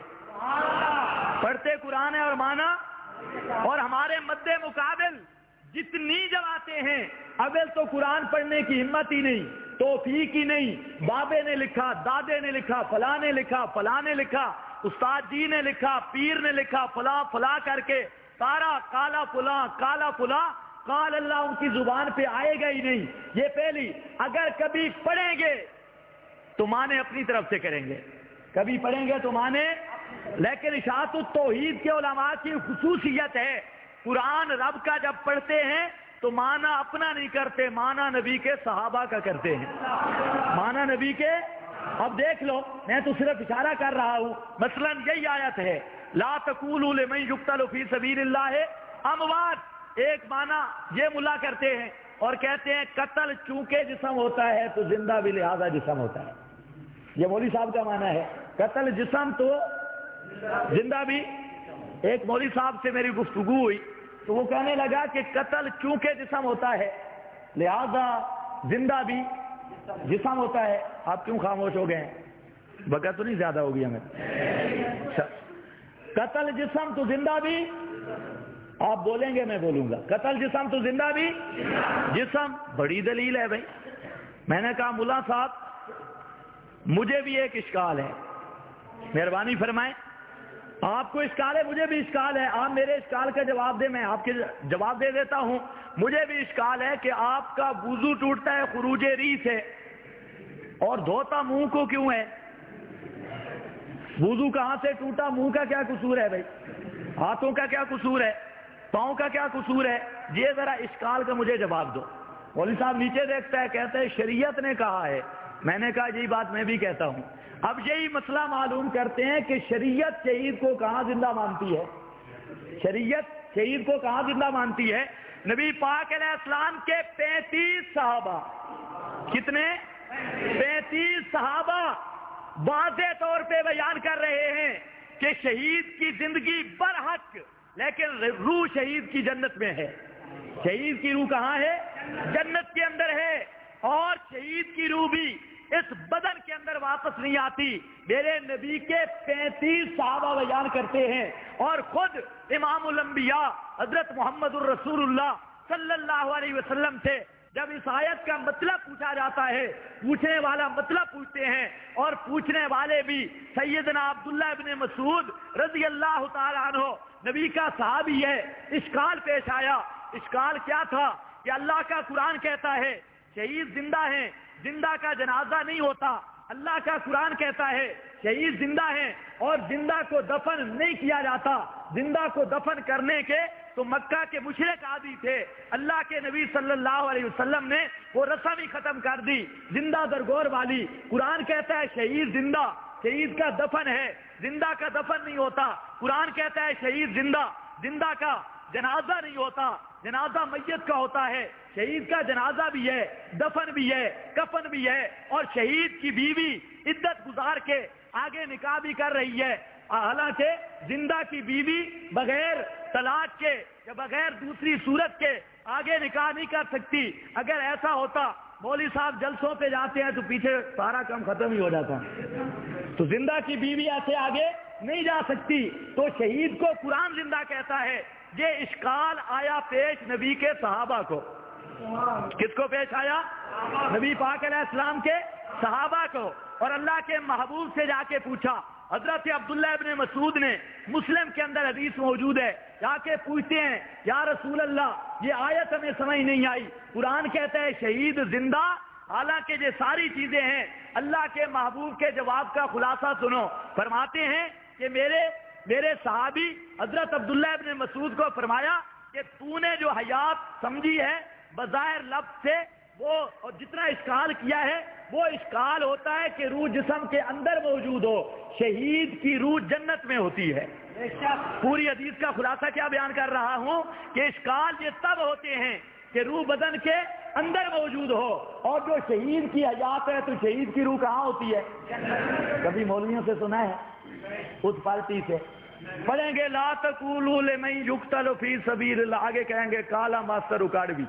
پڑھتے قرآن ہے اور مانا، اور ہمارے مد مقابل جتنی جماعتیں ہیں اول تو قرآن پڑھنے کی ہمت ہی نہیں، توفیق ہی نہیں، بابے نے لکھا، دادے نے لکھا، فلاں نے لکھا، فلاں نے لکھا، استاد جی نے لکھا، پیر نے لکھا، فلاں فلاں کر کے سارا کالا فلاں کالا فلاں، قال اللہ ان کی زبان پہ آئے گا ہی نہیں۔ یہ پہلی، اگر کبھی پڑھیں گے تو مانے اپنی طرف سے کریں گے، کبھی پڑھیں گے تو مانے، لیکن اشاعت التوحید کے علماء کی خصوصیت ہے قرآن رب کا جب پڑھتے ہیں تو مانا اپنا نہیں کرتے، مانا نبی کے صحابہ کا کرتے ہیں، مانا نبی کے۔ اب دیکھ لو، میں تو صرف اشارہ کر رہا ہوں، مثلا یہی آیت ہے لا تقولوا لمن يقتل في سبيل الله اموات، ایک مانا یہ ملا کرتے ہیں اور کہتے ہیں قتل چونکہ جسم ہوتا ہے تو زندہ بھی لہذا جسم ہوتا ہے، یہ مولوی صاحب کا مانا ہے، قتل جسم تو زندہ بھی۔ ایک مولوی صاحب سے میری گفتگو ہوئی تو وہ کہنے لگا کہ قتل چونکہ جسم ہوتا ہے لہذا زندہ بھی جسم ہوتا ہے۔ آپ کیوں خاموش ہو گئے ہیں؟ وقت تو نہیں زیادہ ہوگی ہمیں؟ قتل جسم تو زندہ بھی، آپ بولیں گے میں بولوں گا، قتل جسم تو زندہ بھی جسم، بڑی دلیل ہے بھائی۔ میں نے کہا ملا صاحب مجھے بھی ایک اشکال ہے، مہربانی فرمائیں، آپ کو اشکال ہے، مجھے بھی اشکال ہے، آپ میرے اشکال کا جواب دیں، میں آپ کے جواب دے دیتا ہوں۔ مجھے بھی اشکال ہے کہ آپ کا وضو ٹوٹتا ہے خروج ریح سے اور دھوتا منہ کو کیوں ہے؟ وضو کہاں سے ٹوٹا، منہ کا کیا قصور ہے بھائی؟ ہاتھوں کا کیا قصور ہے؟ پاؤں کا کیا قصور ہے؟ یہ ذرا اشکال کا مجھے جواب دو۔ مولوی صاحب نیچے دیکھتا ہے، کہتے ہیں شریعت نے کہا ہے، میں نے کہا یہی بات میں بھی کہتا ہوں۔ اب یہی مسئلہ معلوم کرتے ہیں کہ شریعت شہید کو کہاں زندہ مانتی ہے، شریعت شہید کو کہاں زندہ مانتی ہے؟ نبی پاک علیہ السلام کے 35 صحابہ، کتنے؟ 35 صحابہ واضح طور پہ بیان کر رہے ہیں کہ شہید کی زندگی برحق، لیکن روح شہید کی جنت میں ہے۔ شہید کی روح کہاں ہے؟ جنت کے اندر ہے، اور شہید کی روح بھی اس بدن کے اندر واپس نہیں آتی۔ میرے نبی کے 35 صحابہ بیان کرتے ہیں، اور خود امام الانبیاء حضرت محمد الرسول اللہ صلی اللہ علیہ وسلم سے جب اس آیت کا مطلب پوچھا جاتا ہے، پوچھنے والا مطلب پوچھتے ہیں، اور پوچھنے والے بھی سیدنا عبداللہ ابن مسعود رضی اللہ تعالیٰ عنہ نبی کا صحابی ہے۔ اشکال پیش آیا، اشکال کیا تھا کہ اللہ کا قرآن کہتا ہے شہید زندہ ہیں، زندہ کا جنازہ نہیں ہوتا۔ اللہ کا قرآن کہتا ہے شہید زندہ ہیں اور زندہ کو دفن نہیں کیا جاتا۔ زندہ کو دفن کرنے کے تو مکہ کے مشرک عادی تھے، اللہ کے نبی صلی اللہ علیہ وسلم نے وہ رسم ہی ختم کر دی، زندہ درگور والی۔ قرآن کہتا ہے شہید زندہ، شہید کا دفن ہے، زندہ کا دفن نہیں ہوتا۔ قرآن کہتا ہے شہید زندہ، زندہ کا جنازہ نہیں ہوتا، جنازہ میت کا ہوتا ہے۔ شہید کا جنازہ بھی ہے، دفن بھی ہے، کفن بھی ہے، اور شہید کی بیوی عدت گزار کے آگے نکاح بھی کر رہی ہے۔ حالانکہ زندہ کی بیوی بغیر طلاق کے یا بغیر دوسری صورت کے آگے نکاح نہیں کر سکتی۔ اگر ایسا ہوتا، مولوی صاحب جلسوں پہ جاتے ہیں تو پیچھے سارا کام ختم ہی ہو جاتا، تو زندہ کی بیوی ایسے آگے نہیں جا سکتی۔ تو شہید کو قرآن زندہ کہتا ہے۔ یہ اشکال آیا پیش نبی کے صحابہ کو۔ کس کو پیش آیا؟ نبی پاک علیہ السلام کے صحابہ کو۔ اور اللہ کے محبوب سے جا کے پوچھا حضرت عبداللہ ابن مسعود نے مسلم کے اندر حدیث موجود ہے، جا کے پوچھتے ہیں یا رسول اللہ یہ آیت ہمیں سمجھ نہیں آئی، قرآن کہتا ہے شہید زندہ، حالانکہ یہ ساری چیزیں ہیں۔ اللہ کے محبوب کے جواب کا خلاصہ سنو، فرماتے ہیں کہ میرے صحابی حضرت عبداللہ ابن مسعود کو فرمایا کہ تو نے جو حیات سمجھی ہے بظاہر لفظ سے وہ اور جتنا اشکال کیا ہے وہ اشکال ہوتا ہے کہ روح جسم کے اندر موجود ہو، شہید کی روح جنت میں ہوتی ہے۔ پوری حدیث کا خلاصہ کیا بیان کر رہا ہوں کہ اشکال یہ تب ہوتے ہیں کہ روح بدن کے اندر موجود ہو، اور جو شہید کی حیات ہے تو شہید کی روح کہاں ہوتی ہے؟ کبھی مولویوں سے سنا ہے اس پارٹی سے پڑھیں گے لا تقولوا لمن یقتل فی سبیل اللہ، آگے کہیں گے کالا ماسٹر اکاڑوی،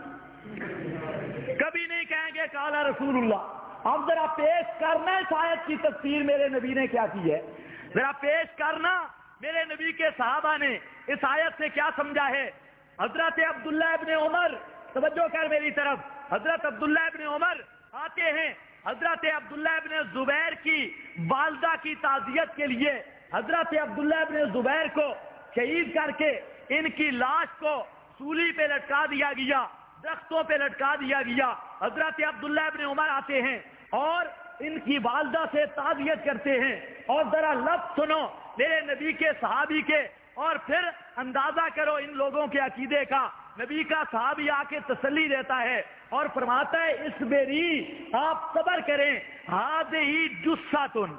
کبھی نہیں کہیں گے کالا رسول اللہ۔ اب ذرا پیش کرنا اس آیت کی تفسیر میرے نبی نے کیا کی ہے، ذرا پیش کرنا میرے نبی کے صحابہ نے اس آیت سے کیا سمجھا ہے۔ حضرت عبداللہ ابن عمر، توجہ کر میری طرف، حضرت عبداللہ ابن عمر آتے ہیں حضرت عبداللہ ابن زبیر کی والدہ کی تعزیت کے لیے، حضرت عبداللہ ابن زبیر کو شہید کر کے ان کی لاش کو سولی پہ لٹکا دیا گیا، درختوں پہ لٹکا دیا گیا۔ حضرت عبداللہ ابن عمر آتے ہیں اور ان کی والدہ سے تعزیت کرتے ہیں، اور ذرا لفظ سنو میرے نبی کے صحابی کے، اور پھر اندازہ کرو ان لوگوں کے عقیدے کا۔ نبی کا صحابی آ کے تسلی دیتا ہے اور فرماتا ہے اس بیری آپ صبر کریں، ہذہ جثۃ،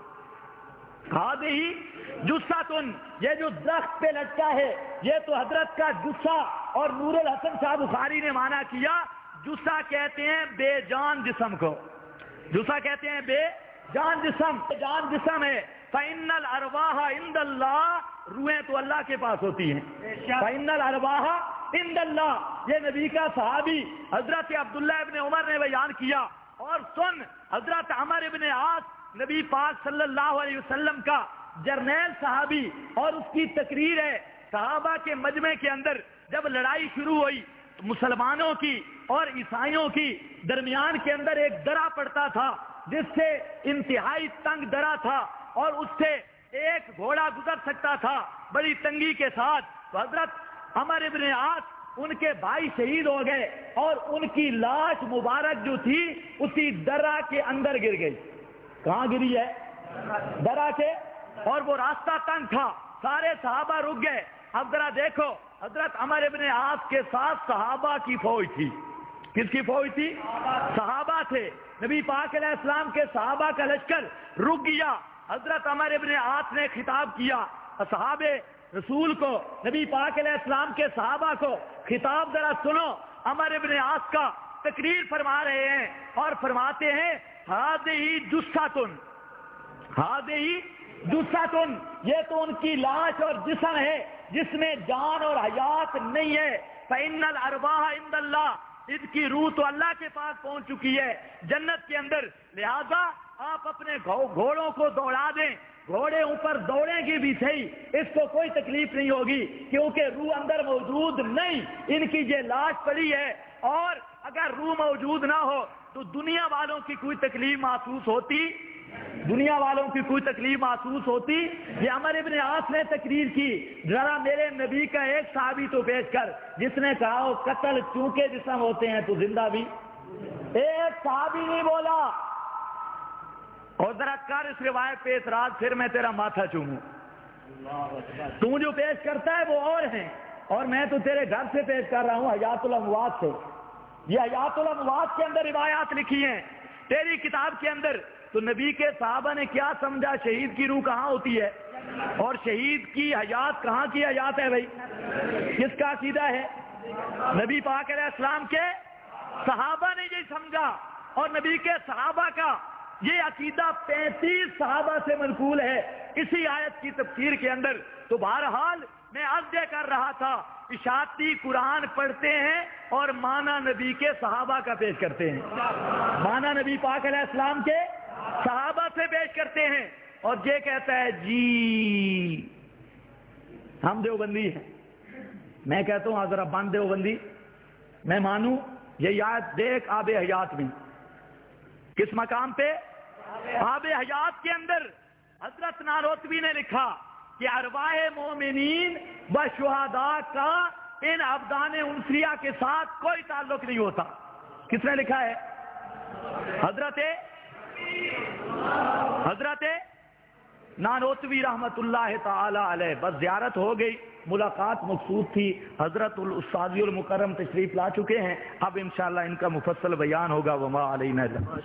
ہذہ جثۃ، یہ جو درخت پہ لٹکا ہے یہ تو حضرت کا جثہ، اور نور الحسن شاہ بخاری نے معنی کیا جثہ کہتے ہیں بے جان جسم کو، جثہ کہتے ہیں بے جان جسم، جان جسم ہے۔ فإن الأرواح عند اللہ، روحیں تو اللہ کے پاس ہوتی ہیں۔ فإن الأرواح عند اللہ، یہ نبی کا صحابی حضرت عبداللہ ابن عمر نے بیان کیا۔ اور سن حضرت عمر ابن عاص نبی پاک صلی اللہ علیہ وسلم کا جرنیل صحابی، اور اس کی تقریر ہے صحابہ کے مجمع کے اندر جب لڑائی شروع ہوئی مسلمانوں کی اور عیسائیوں کی درمیان کے اندر ایک درہ پڑتا تھا جس سے انتہائی تنگ درہ تھا، اور اس سے ایک گھوڑا گزر سکتا تھا بڑی تنگی کے ساتھ، تو حضرت عمر ابن عاص ان کے بھائی شہید ہو گئے اور ان کی لاش مبارک جو تھی اسی درہ کے اندر گر گئی۔ کہاں گری ہے؟ درہ کے، اور وہ راستہ تنگ تھا، سارے صحابہ رک گئے۔ اب ذرا دیکھو حضرت عمر ابن عاص کے ساتھ صحابہ کی فوج تھی۔ کس کی فوج تھی؟ صحابہ تھے۔ نبی پاک علیہ السلام کے صحابہ کا لشکر رک گیا۔ حضرت عمر ابن عاص نے خطاب کیا اصحاب رسول کو، نبی پاک علیہ السلام کے صحابہ کو، خطاب ذرا سنو۔ عمر ابن عاص کا تقریر فرما رہے ہیں اور فرماتے ہیں ہذہ جثۃ، ہذہ جثۃ، یہ تو ان کی لاش اور جسم ہے جس میں جان اور حیات نہیں ہے۔ فإن الأرواح عند اللہ، ان کی روح تو اللہ کے پاس پہنچ چکی ہے جنت کے اندر، لہذا آپ اپنے گھوڑوں کو دوڑا دیں، گھوڑے اوپر دوڑیں گی بھی صحیح، اس کو کوئی تکلیف نہیں ہوگی کیونکہ روح اندر موجود نہیں، ان کی یہ لاش پڑی ہے۔ اور اگر روح موجود نہ ہو تو دنیا والوں کی کوئی تکلیف محسوس ہوتی؟ دنیا والوں کی کوئی تکلیف محسوس ہوتی؟ یہ عمر ابن عاص نے تقریر کی۔ ذرا میرے نبی کا ایک صحابی تو پیش کر جس نے کہا وہ قتل چونکہ جسم ہوتے ہیں تو زندہ بھی، ایک صحابی نہیں بولا۔ اور ذرا کر اس روایت پہ اعتراض، پھر میں تیرا ماتھا چوموں۔ تو جو پیش کرتا ہے وہ اور ہیں، اور میں تو تیرے گھر سے پیش کر رہا ہوں حیات الاموات سے۔ یہ حیات الاموات کے اندر روایات لکھی ہیں تیری کتاب کے اندر۔ تو نبی کے صحابہ نے کیا سمجھا شہید کی روح کہاں ہوتی ہے، اور شہید کی حیات کہاں کی حیات ہے؟ بھائی کس کا عقیدہ ہے؟ نبی پاک علیہ السلام کے صحابہ نے یہ سمجھا، اور نبی کے صحابہ کا یہ عقیدہ 35 صحابہ سے منقول ہے اسی آیت کی تفسیر کے اندر۔ تو بہرحال میں عرض کر رہا تھا اشاعتی قرآن پڑھتے ہیں اور معنی نبی کے صحابہ کا پیش کرتے ہیں، معنی نبی پاک علیہ السلام کے صحابہ سے پیش کرتے ہیں، اور یہ کہتا ہے جی ہم دیوبندی ہیں۔ میں کہتا ہوں ذرا بند دیوبندی، میں مانوں یہ آیت دیکھ آب حیات میں، کس مقام پہ؟ آب حیات کے اندر حضرت نانوتوی نے لکھا کہ ارواح مومنین و شہداء کا ان ابدان انسیہ کے ساتھ کوئی تعلق نہیں ہوتا. کس نے لکھا ہے؟ حضرت نانوتوی رحمت اللہ تعالی علیہ. بس زیارت ہو گئی، ملاقات مقصود تھی. حضرت الاستاذی المکرم تشریف لا چکے ہیں. اب انشاءاللہ ان کا مفصل بیان ہوگا. وما علینا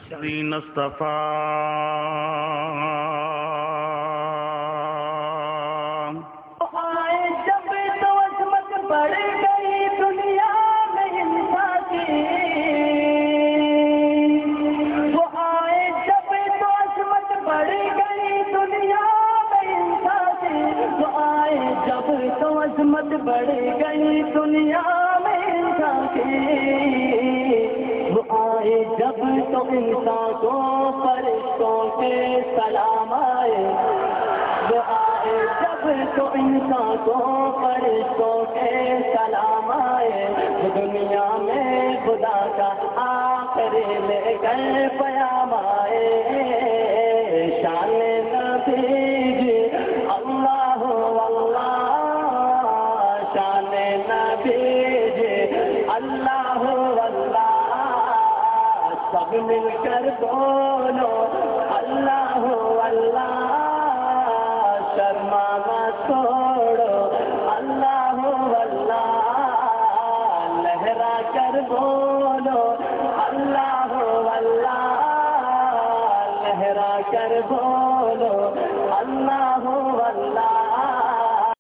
جب تو عظمت بڑھ گئی دنیا میں انسان کی، وہ آئے جب تو عظمت بڑھ گئی دنیا میں انسان کی، وہ آئے جب تو عظمت بڑھ گئی دنیا میں انسان کی، وہ آئے جب تو انسان کو فرشتوں کے سلام آئے، وہ آئے جب تو انسان کو فرشتوں کے سلام آئے، دنیا میں خدا کا آخری لے کر پیام آئے. شان نبی جی اللہ اللہ، شان نبی جی اللہ اللہ، سب مل کر بولو اللہ اللہ، شرمانا چھوڑو اللہ اللہ، لہرا کر بولو اللہ اللہ، لہرا کر بولو اللہ